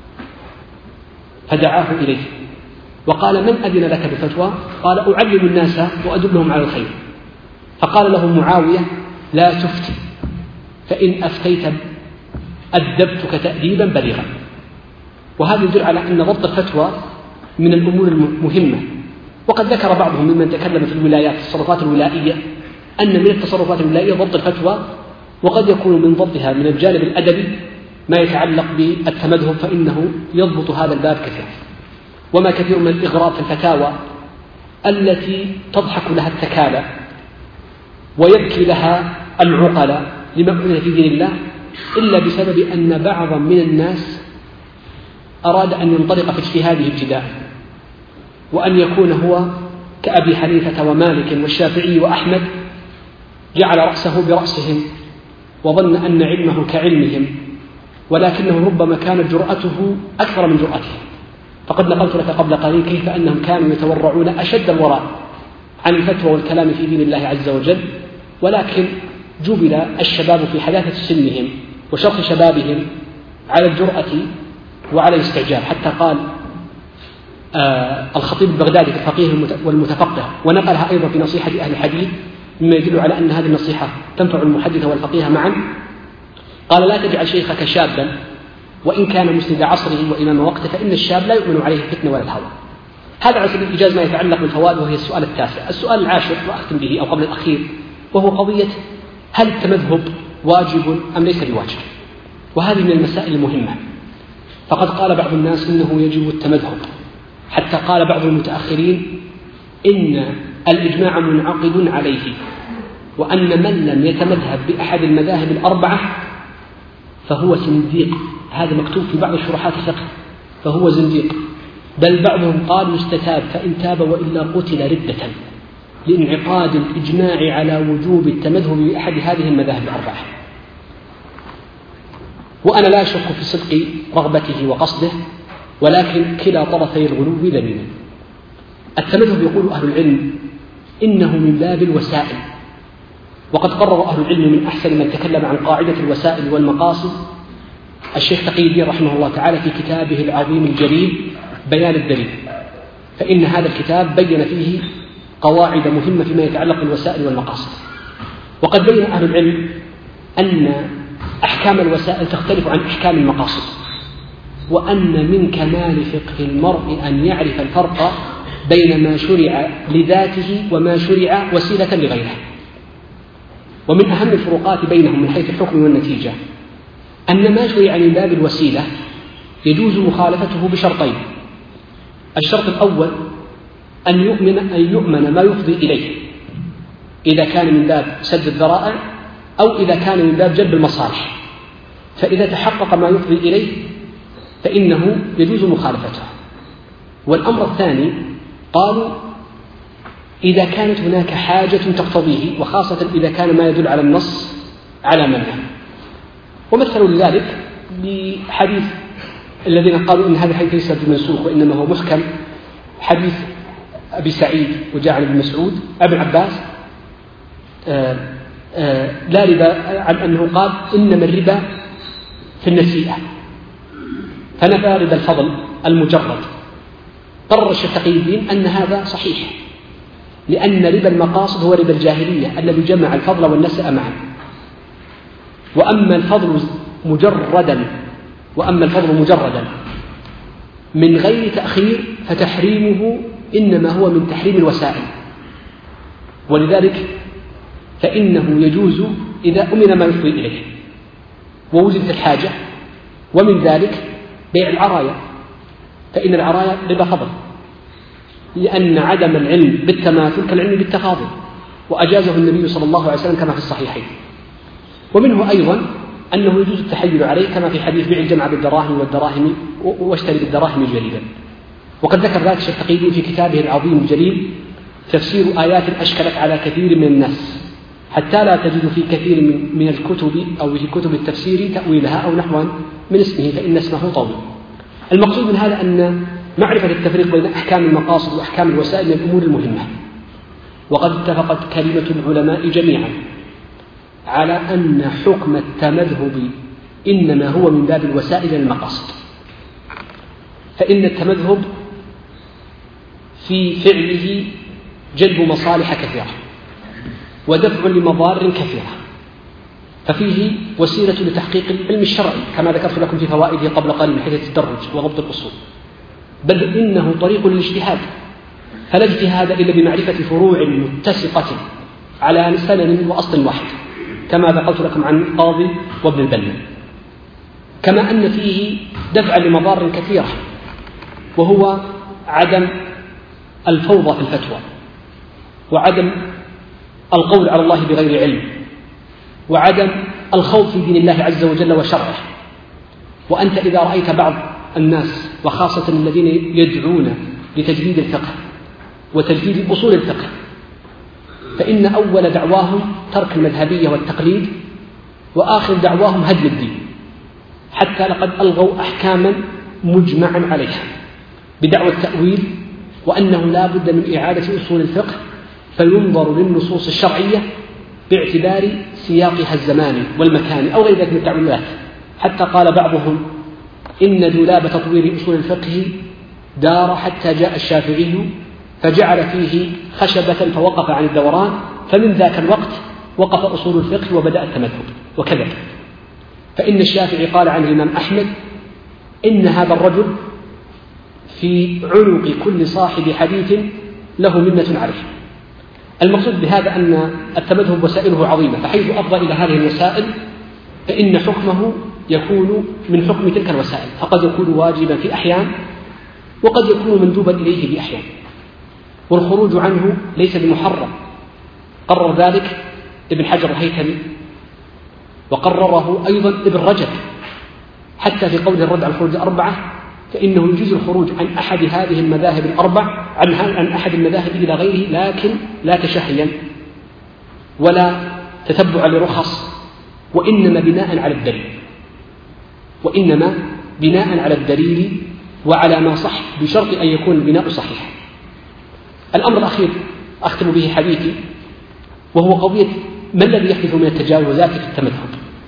فدعاه إليه وقال: من أذن لك بفتوى؟ قال: أعلم الناس وأدلهم على الخير. فقال له معاوية: لا تفتي، فإن أفتيت أدبتك تأديبا بليغا. وهذا يدل على أن ضبط الفتوى من الأمور المهمة. وقد ذكر بعضهم ممن تكلم في الولايات التصرفات الولائية أن من التصرفات الولائية ضبط الفتوى، وقد يكون من ضبطها من الجانب الأدبي ما يتعلق بالتمذهب، فإنه يضبط هذا الباب كثيرا. وما كثير من الإغراب في الفتاوى التي تضحك لها التكالى ويبكي لها العقلاء لما أذن في دين الله إلا بسبب أن بعضا من الناس أراد أن ينطلق في اجتهاده ابتداء، وأن يكون هو كأبي حنيفة ومالك والشافعي وأحمد، جعل رأسه برأسهم وظن أن علمه كعلمهم، ولكنه ربما كانت جرأته أكثر من جرأتهم. فقد نقلت لك قبل قليل كيف أنهم كانوا يتورعون أشد الوراء عن الفتوى والكلام في دين الله عز وجل، ولكن جبل الشباب في حداثة سنهم وشرط شبابهم على الجرأة وعلى الاستعجاب، حتى قال الخطيب البغدادي في الفقيه والمتفقه، ونقلها أيضا في نصيحة أهل الحديث مما يدل على أن هذه النصيحة تنفع المحدث والفقيه معا. قال: لا تجعل شيخك شابا وإن كان مسند عصره وإمام وقته، فإن الشاب لا يؤمن عليه الفتنة ولا الهوى. هذا على سبيل الإيجاز ما يتعلق بالفوائد، وهي السؤال التاسع. السؤال العاشر وأختم به أو قبل الأخير، وهو قضية: هل التمذهب واجب أم ليس بواجب؟ وهذه من المسائل المهمة. فقد قال بعض الناس إنه يجب التمذهب، حتى قال بعض المتأخرين إن الإجماع منعقد عليه، وأن من لم يتمذهب بأحد المذاهب الأربعة فهو زنديق. هذا مكتوب في بعض شروحات الفقه، فهو زنديق. بل بعضهم قال يستتاب فإن تاب وإلا قتل ردة، لانعقاد الإجماع على وجوب التمذهب بأحد هذه المذاهب الأربعة. وأنا لا أشك في صدق رغبته وقصده، ولكن كلا طرفي الغلو ذميم. التمذهب يقول أهل العلم إنه من باب الوسائل، وقد قرر أهل العلم من أحسن من تكلم عن قاعدة الوسائل والمقاصد الشيخ تقي الدين رحمه الله تعالى في كتابه العظيم الجليل بيان الدليل، فإن هذا الكتاب بين فيه قواعد مهمة فيما يتعلق بالوسائل والمقاصد. وقد بين أهل العلم أن أحكام الوسائل تختلف عن أحكام المقاصد، وأن من كمال فقه المرء أن يعرف الفرق بين ما شرع لذاته وما شرع وسيلة لغيره. ومن أهم الفروقات بينهم من حيث الحكم والنتيجة أن ما شرع من باب الوسيلة يجوز مخالفته بشرطين: الشرط الأول أن يؤمن ما يفضي إليه، إذا كان من باب سد الذرائع أو إذا كان من باب جلب المصالح، فإذا تحقق ما يفضي إليه فإنه يجوز مخالفته. والأمر الثاني قالوا إذا كانت هناك حاجة تقتضيه، وخاصة إذا كان ما يدل على النص على منعه. ومثلوا لذلك بحديث الذين قالوا إن هذا الحديث ليس بمنسوخ وإنما هو محكم، حديث أبي سعيد وجاء عن ابن مسعود ابن عباس لا ربا، عن أنه قال إنما الربا في النسيئة، فنفى ربا الفضل المجرد. قرر الشيخ تقي الدين أن هذا صحيح، لأن ربا المقاصد هو ربا الجاهلية الذي جمع الفضل والنسأ معا. وأما الفضل مجردا من غير تأخير فتحريمه إنما هو من تحريم الوسائل، ولذلك فإنه يجوز إذا أمن ما يفضي إليه ووجدت الحاجة. ومن ذلك بيع العرايا، فإن العرايا ربا فضل، لأن عدم العلم بالتماثل كالعلم بالتفاضل، وأجازه النبي صلى الله عليه وسلم كما في الصحيحين. ومنه أيضا أنه يجوز التحيل عليه كما في حديث بيع الجمع بالدراهم والدراهم واشتري بالدراهم جليلا. وقد ذكر ذلك الشيخ تقي الدين في كتابه العظيم الجليل تفسير آيات أشكلت على كثير من الناس، حتى لا تجد في كثير من الكتب أو في كتب التفسير تأويلها أو نحوا من اسمه، فإن اسمه طويل. المقصود من هذا أن معرفة التفريق بين أحكام المقاصد وأحكام الوسائل من الأمور المهمة. وقد اتفقت كلمة العلماء جميعا على أن حكم التمذهب إنما هو من باب الوسائل للمقاصد، فإن التمذهب في فعله جلب مصالح كثيرة ودفع لمضار كثيرة، ففيه وسيلة لتحقيق العلم الشرعي كما ذكرت لكم في فوائده قبل قليل من حيث التدرج وضبط الأصول، بل إنه طريق للاجتهاد، فلا اجتهاد إلا بمعرفة فروع متسقة على سنن وأصل واحد كما ذكرت لكم عن القاضي وابن البنا. كما أن فيه دفع لمضار كثيرة، وهو عدم الفوضى في الفتوى، وعدم القول على الله بغير علم، وعدم الخوض في دين الله عز وجل وشرعه. وأنت إذا رأيت بعض الناس وخاصة الذين يدعون لتجديد الفقه وتجديد أصول الفقه، فإن أول دعواهم ترك المذهبية والتقليد، وآخر دعواهم هدم الدين، حتى لقد ألغوا أحكاما مجمعا عليها بدعوى التأويل، وأنه لا بد من إعادة أصول الفقه فينظر للنصوص الشرعية باعتبار سياقها الزماني والمكاني أو غير ذلك من التعويلات. حتى قال بعضهم إن دولاب تطوير أصول الفقه دار حتى جاء الشافعي فجعل فيه خشبة فوقف عن الدوران، فمن ذاك الوقت وقف أصول الفقه وبدأ التمذهب. وكذا فإن الشافعي قال عن الإمام أحمد إن هذا الرجل في عنق كل صاحب حديث له منة عليه. المقصود بهذا أن التمذهب وسائله عظيمة، فحيث أفضى إلى هذه الوسائل فإن حكمه يكون من حكم تلك الوسائل، فقد يكون واجبا في أحيان وقد يكون مندوبا إليه في أحيان، والخروج عنه ليس بمحرم. قرر ذلك ابن حجر الهيثمي، وقرره أيضا ابن رجب حتى في قول الرد على الخروج الأربعة فإنه يجوز الخروج عن أحد هذه المذاهب الأربع عن أحد المذاهب إلى غيره، لكن لا تشهيا ولا تتبع لرخص، وإنما بناء على الدليل وعلى ما صح، بشرط أن يكون البناء صحيح. الأمر الأخير أختم به حديثي، وهو قضية ما الذي يحدث من التجاوزات في التمذهب.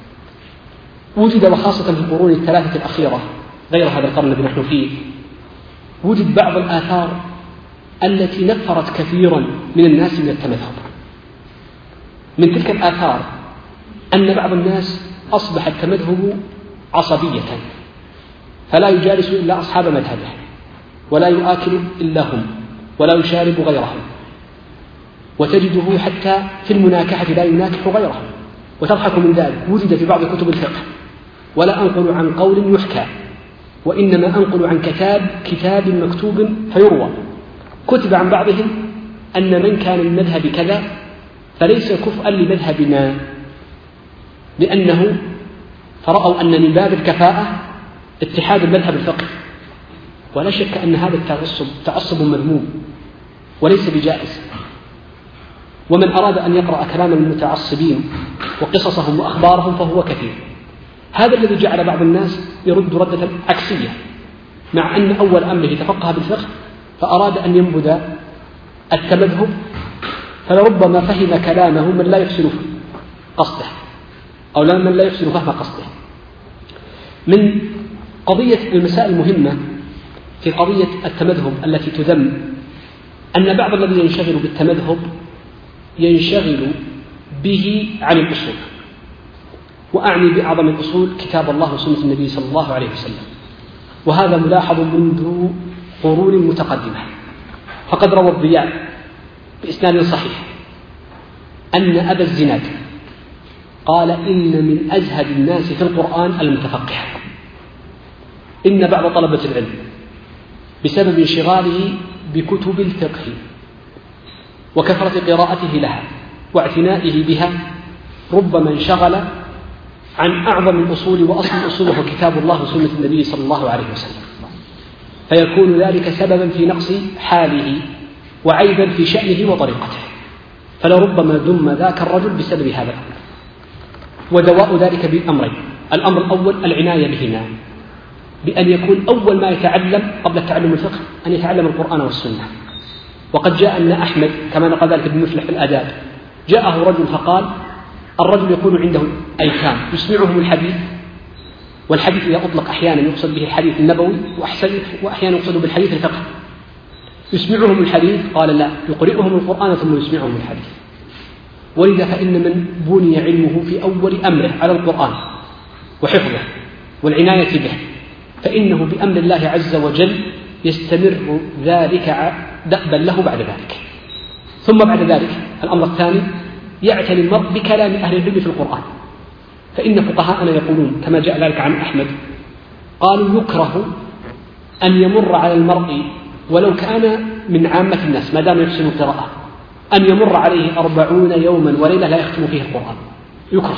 وجد، وخاصة في القرون الثلاثة الأخيرة غير هذا القرن الذي نحن فيه، وجد بعض الآثار التي نفرت كثيرا من الناس من التمذهب. من تلك الآثار أن بعض الناس أصبح التمذهب عصبية، فلا يجالس إلا أصحاب مذهبه، ولا يؤكل إلا هم، ولا يشارب غيرهم، وتجده حتى في المناكحة لا يناكح غيرهم، وتضحك من ذلك. وجد في بعض كتب الفقه، ولا أنقل عن قول يحكى، وإنما أنقل عن كتاب مكتوب فيروى، كتب عن بعضهم أن من كان من مذهب كذا فليس كفءا لمذهبنا، لأنه فرأوا أن من باب الكفاءة اتحاد المذهب الفقهي. ولا شك أن هذا تعصب مذموم وليس بجائز. ومن أراد أن يقرأ كلام المتعصبين وقصصهم وأخبارهم فهو كثير. هذا الذي جعل بعض الناس يرد ردة عكسية، مع أن أول أمره تفقه بالفقه فأراد أن ينبذ التمذهب، فلربما فهم كلامه من لا يحسن قصده، أو من لا يحسن فهم قصده. من قضية المسائل المهمة في قضية التمذهب التي تذم أن بعض الذين ينشغل بالتمذهب ينشغل به عن الأصول، وأعني بأعظم الأصول كتاب الله وسنة النبي صلى الله عليه وسلم، وهذا ملاحظ منذ قرون متقدمة. فقد روى الضياء بإسناد صحيح أن أبا الزناد قال إن من أزهد الناس في القرآن المتفقه، إن بعض طلبة العلم بسبب انشغاله بكتب الفقه وكثرة قراءته لها واعتنائه بها ربما انشغل عن أعظم الأصول وأصل الأصول وهو كتاب الله وسنة النبي صلى الله عليه وسلم، فيكون ذلك سببا في نقص حاله وعيبا في شأنه وطريقته، فلربما ذم ذاك الرجل بسبب هذا الأمر. ودواء ذلك بأمرين: الأمر الأول العناية بهما، بأن يكون أول ما يتعلم قبل تعلم الفقه أن يتعلم القرآن والسنة. وقد جاء أن أحمد كما نقل ذلك ابن مفلح في الآداب، جاءه رجل فقال: الرجل يكون عنده أيتام يسمعهم الحديث، والحديث إذا أطلق أحيانا يقصد به الحديث النبوي وأحيانا يقصد بالحديث الفقه، يسمعهم الحديث، قال لا، يقرئهم القرآن ثم يسمعهم الحديث. ولذا فإن من بني علمه في أول أمره على القرآن وحفظه والعناية به فإنه بأمر الله عز وجل يستمر ذلك دأبا له بعد ذلك. ثم بعد ذلك الأمر الثاني يعتني المرء بكلام أهل العلم في القرآن، فإن فقهاءنا يقولون كما جاء ذلك عن أحمد، قالوا يكره أن يمر على المرء ولو كان من عامة الناس ما دام يحسن القراءة أن يمر عليه 40 يوما وليلة لا يختم فيه القرآن، يكره.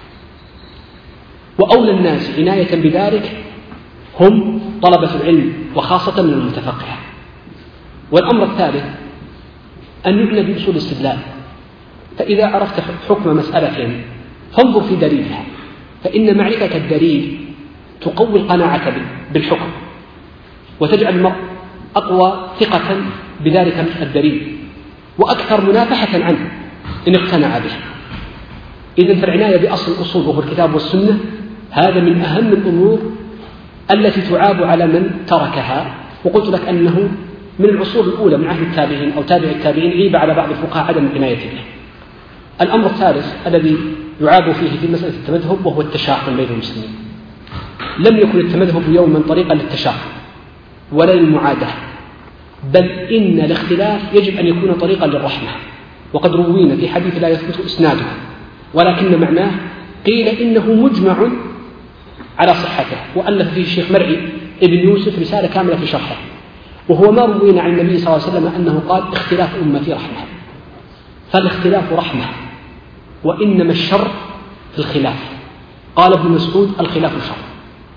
وأولى الناس عناية بذلك هم طلبة العلم وخاصة من المتفقه. والأمر الثالث أن يعنى بأصول الاستدلال، فإذا عرفت حكم مسألة فانظر في دليلها، فإن معرفة الدليل تقوي القناعة بالحكم وتجعل المرء أقوى ثقة بذلك الدليل وأكثر منافحة عنه إن اقتنع به. إذن فالعناية بأصل الأصول وهو الكتاب والسنة هذا من أهم الأمور التي تعاب على من تركها. وقلت لك أنه من العصور الأولى من عهد التابعين أو تابع التابعين عيب على بعض الفقهاء عدم العناية به. الأمر الثالث الذي يعاب فيه في مسألة التمذهب وهو التشاحن بين المسلمين. لم يكن التمذهب يوما طريقا للتشاحن ولا للمعادة، بل إن الاختلاف يجب أن يكون طريقا للرحمة. وقد روينا في حديث لا يثبت إسناده ولكن معناه قيل إنه مجمع على صحته، وألف فيه الشيخ مرعي ابن يوسف رسالة كاملة في شرحه، وهو ما روينا عن النبي صلى الله عليه وسلم أنه قال اختلاف أمتي رحمة. فالاختلاف رحمة، وإنما الشر في الخلاف. قال ابن مسعود الخلاف شر.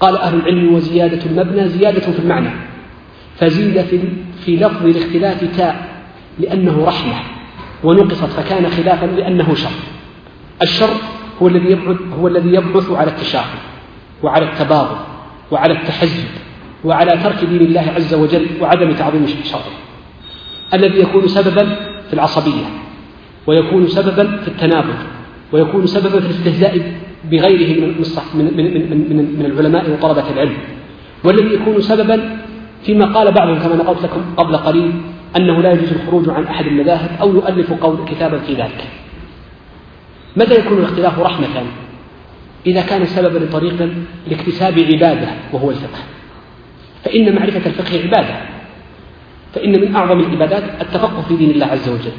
قال أهل العلم: وزيادة المبنى زيادة في المعنى، فزيد في لفظ الاختلاف تاء لأنه رحمة، ونقصت فكان خلافا لأنه شر. الشر هو الذي يبعث على التشاؤم وعلى التباغض وعلى التحزب وعلى ترك دين الله عز وجل وعدم تعظيم شرعه، الذي يكون سببا في العصبية، ويكون سببا في التنابض، ويكون سببا في الاستهزاء بغيره من العلماء وطلبة العلم، والذي يكون سببا فيما قال بعضهم كما نقلت لكم قبل قليل أنه لا يجوز الخروج عن أحد المذاهب أو يؤلف كتابا في ذلك. متى يكون الاختلاف رحمة؟ إذا كان سببا لطريق لاكتساب عبادة وهو الفقه، فإن معرفة الفقه عبادة، فإن من أعظم العبادات التفقه في دين الله عز وجل.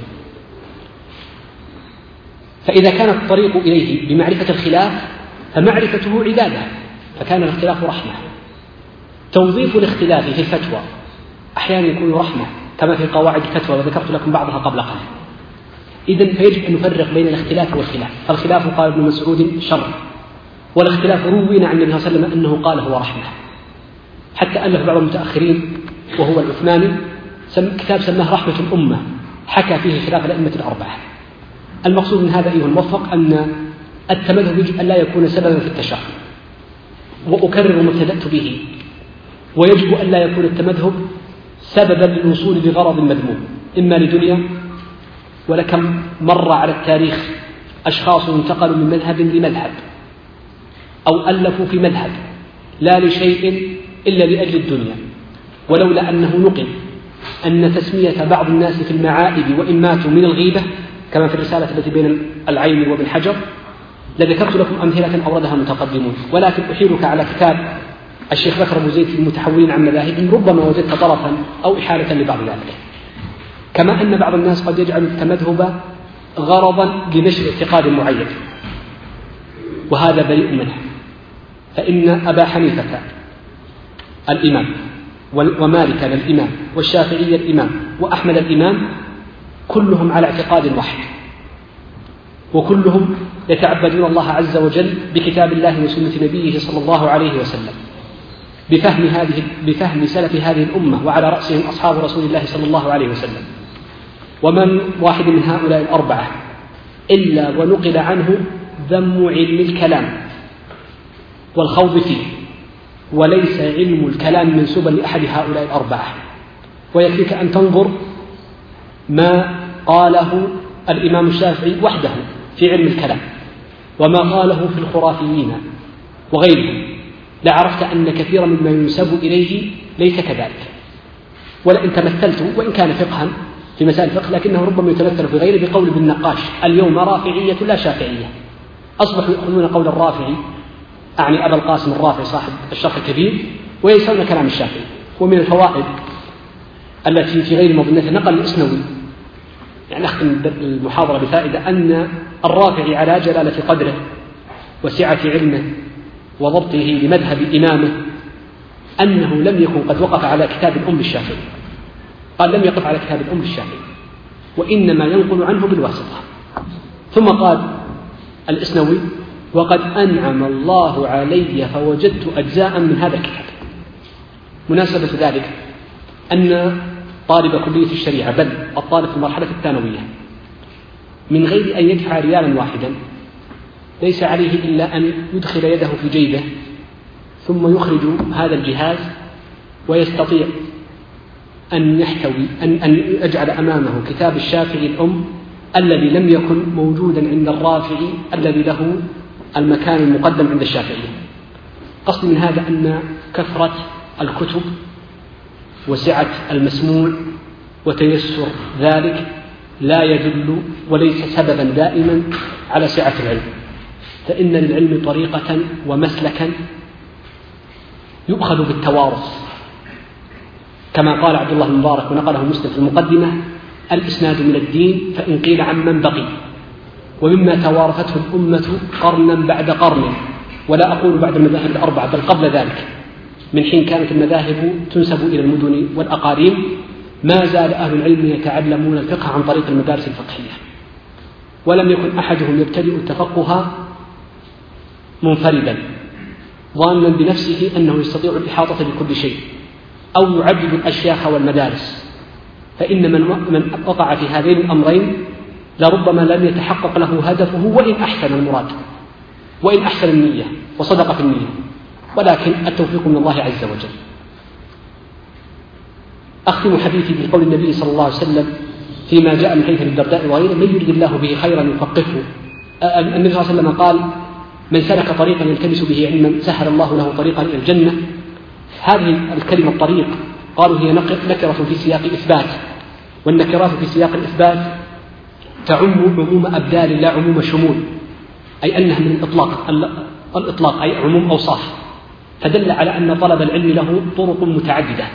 فإذا كان الطريق إليه بمعرفة الخلاف فمعرفته عبادة، فكان الاختلاف رحمة. توظيف الاختلاف في الفتوى أحيانا يكون رحمة كما في قواعد الفتوى، وذكرت لكم بعضها قبل قليل. إذن فيجب أن نفرق بين الاختلاف والخلاف. فالخلاف قال ابن مسعود شر، والاختلاف روينا عن النبي صلى الله عليه وسلم أنه قال هو رحمة. حتى ألف بعض المتأخرين وهو العثماني كتاب سماه رحمة الأمة، حكى فيه خلاف الأئمة الأربعة. المقصود من هذا أيها الموفق أن التمذهب يجب أن لا يكون سببا في التشاؤم، وأكرر ما ابتدأت به، ويجب أن لا يكون التمذهب سببا للوصول لغرض مذموم إما لدنيا. ولكم مر على التاريخ أشخاص انتقلوا من مذهب لمذهب أو ألفوا في مذهب لا لشيء إلا لأجل الدنيا، ولولا أنه نقل أن تسمية بعض الناس في المعائب وإن ماتوا من الغيبة كما في الرسالة التي بين العين وابن حجر لذكرت لكم أمثلة أوردها المتقدمون. ولكن أحيلك على كتاب الشيخ بكر أبو زيد في المتحولين عن مذاهبهم، ربما وجدت طرفا أو إحالة لبعض ذلك. كما أن بعض الناس قد يجعل التمذهب غرضا لنشر اعتقاد معين، وهذا بريء منه. فإن أبا حنيفة الإمام ومالك الإمام والشافعي الإمام وأحمد الإمام كلهم على اعتقاد واحد، وكلهم يتعبدون الله عز وجل بكتاب الله وسنة نبيه صلى الله عليه وسلم بفهم سلف هذه الأمة، وعلى رأسهم أصحاب رسول الله صلى الله عليه وسلم. ومن واحد من هؤلاء الأربعة إلا ونقل عنه ذم علم الكلام والخوض فيه، وليس علم الكلام منسوبا لأحد هؤلاء الأربعة. ويكفيك أن تنظر ما قاله الإمام الشافعي وحده في علم الكلام وما قاله في الخرافيين وغيرهم، لعرفت أن كثيرا مما ينسب إليه ليس كذلك. ولئن تمثلت وإن كان فقها في مسائل الفقه لكنه ربما يتمثل في غيره بقول ابن النقاش: اليوم رافعية لا شافعية. أصبحوا يأخذون قول الرافعي، أعني أبا القاسم الرافعي صاحب الشرح الكبير، وينسون كلام الشافعي. ومن الفوائد التي في غير مظنة نقل الإسنوي، يعني أختم المحاضرة بفائدة، أن الرافعي على جلالة قدره وسعة علمه وضبطه لمذهب إمامه أنه لم يكن قد وقف على كتاب الأم الشافعي، قال لم يقف على كتاب الأم الشافعي، وإنما ينقل عنه بالواسطة. ثم قال الإسنوي: وقد أنعم الله علي فوجدت أجزاء من هذا الكتاب. مناسبة ذلك أن طالب كلية الشريعة، بل الطالب في المرحلة الثانوية، من غير أن يدفع ريالا واحدا ليس عليه إلا أن يدخل يده في جيبه ثم يخرج هذا الجهاز، ويستطيع أن يحتوي أن يجعل أمامه كتاب الشافعي الأم الذي لم يكن موجودا عند الرافعي الذي له المكان المقدم عند الشافعي. قصد من هذا أن كثرة الكتب وسعة المسموع وتيسر ذلك لا يدل وليس سببا دائما على سعة العلم، فإن للعلم طريقة ومسلكا يؤخذ بالتوارث، كما قال عبد الله المبارك ونقله مسلم في المقدمة: الإسناد من الدين فإن قيل عمن بقي، ومما توارثته الأمة قرنا بعد قرن، ولا أقول بعد المذاهب الأربعة بل قبل ذلك، من حين كانت المذاهب تنسب إلى المدن والأقاليم، ما زال أهل العلم يتعلمون الفقه عن طريق المدارس الفقهية، ولم يكن أحدهم يبتدئ التفقه منفردا، ظانا بنفسه أنه يستطيع الإحاطة بكل شيء، أو يعدد الأشياخ والمدارس، فإن من وقع في هذين الأمرين لربما لم يتحقق له هدفه وإن أحسن المراد وإن أحسن النية وصدق في النية، ولكن التوفيق من الله عز وجل. أختم حديثي بقول النبي صلى الله عليه وسلم فيما جاء من حديث الدرداء وغيره: من يريد الله به خيرا يفقهه. النبي صلى الله عليه وسلم قال: من سلك طريقا يلتمس به علما سهل الله له طريقا إلى الجنة. هذه الكلمة الطريق قالوا هي نكرة في سياق الإثبات، والنكرات في سياق الإثبات تعم عموم أبدال لا عموم شمول، أي أنها من الإطلاق أي عموم أوصاف، فدل على أن طلب العلم له طرق متعددة،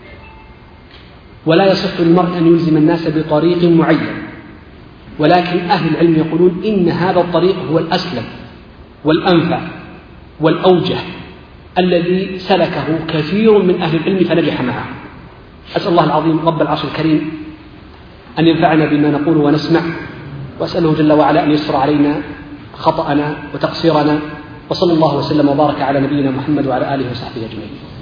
ولا يصح للمرء أن يلزم الناس بطريق معين، ولكن أهل العلم يقولون إن هذا الطريق هو الأسلم والأنفع والأوجه الذي سلكه كثير من أهل العلم فنجح معه. أسأل الله العظيم رب العرش الكريم أن ينفعنا بما نقول ونسمع، وأسأله جل وعلا أن يسر علينا خطأنا وتقصيرنا، وصلى الله وسلم وبارك على نبينا محمد وعلى آله وصحبه أجمعين.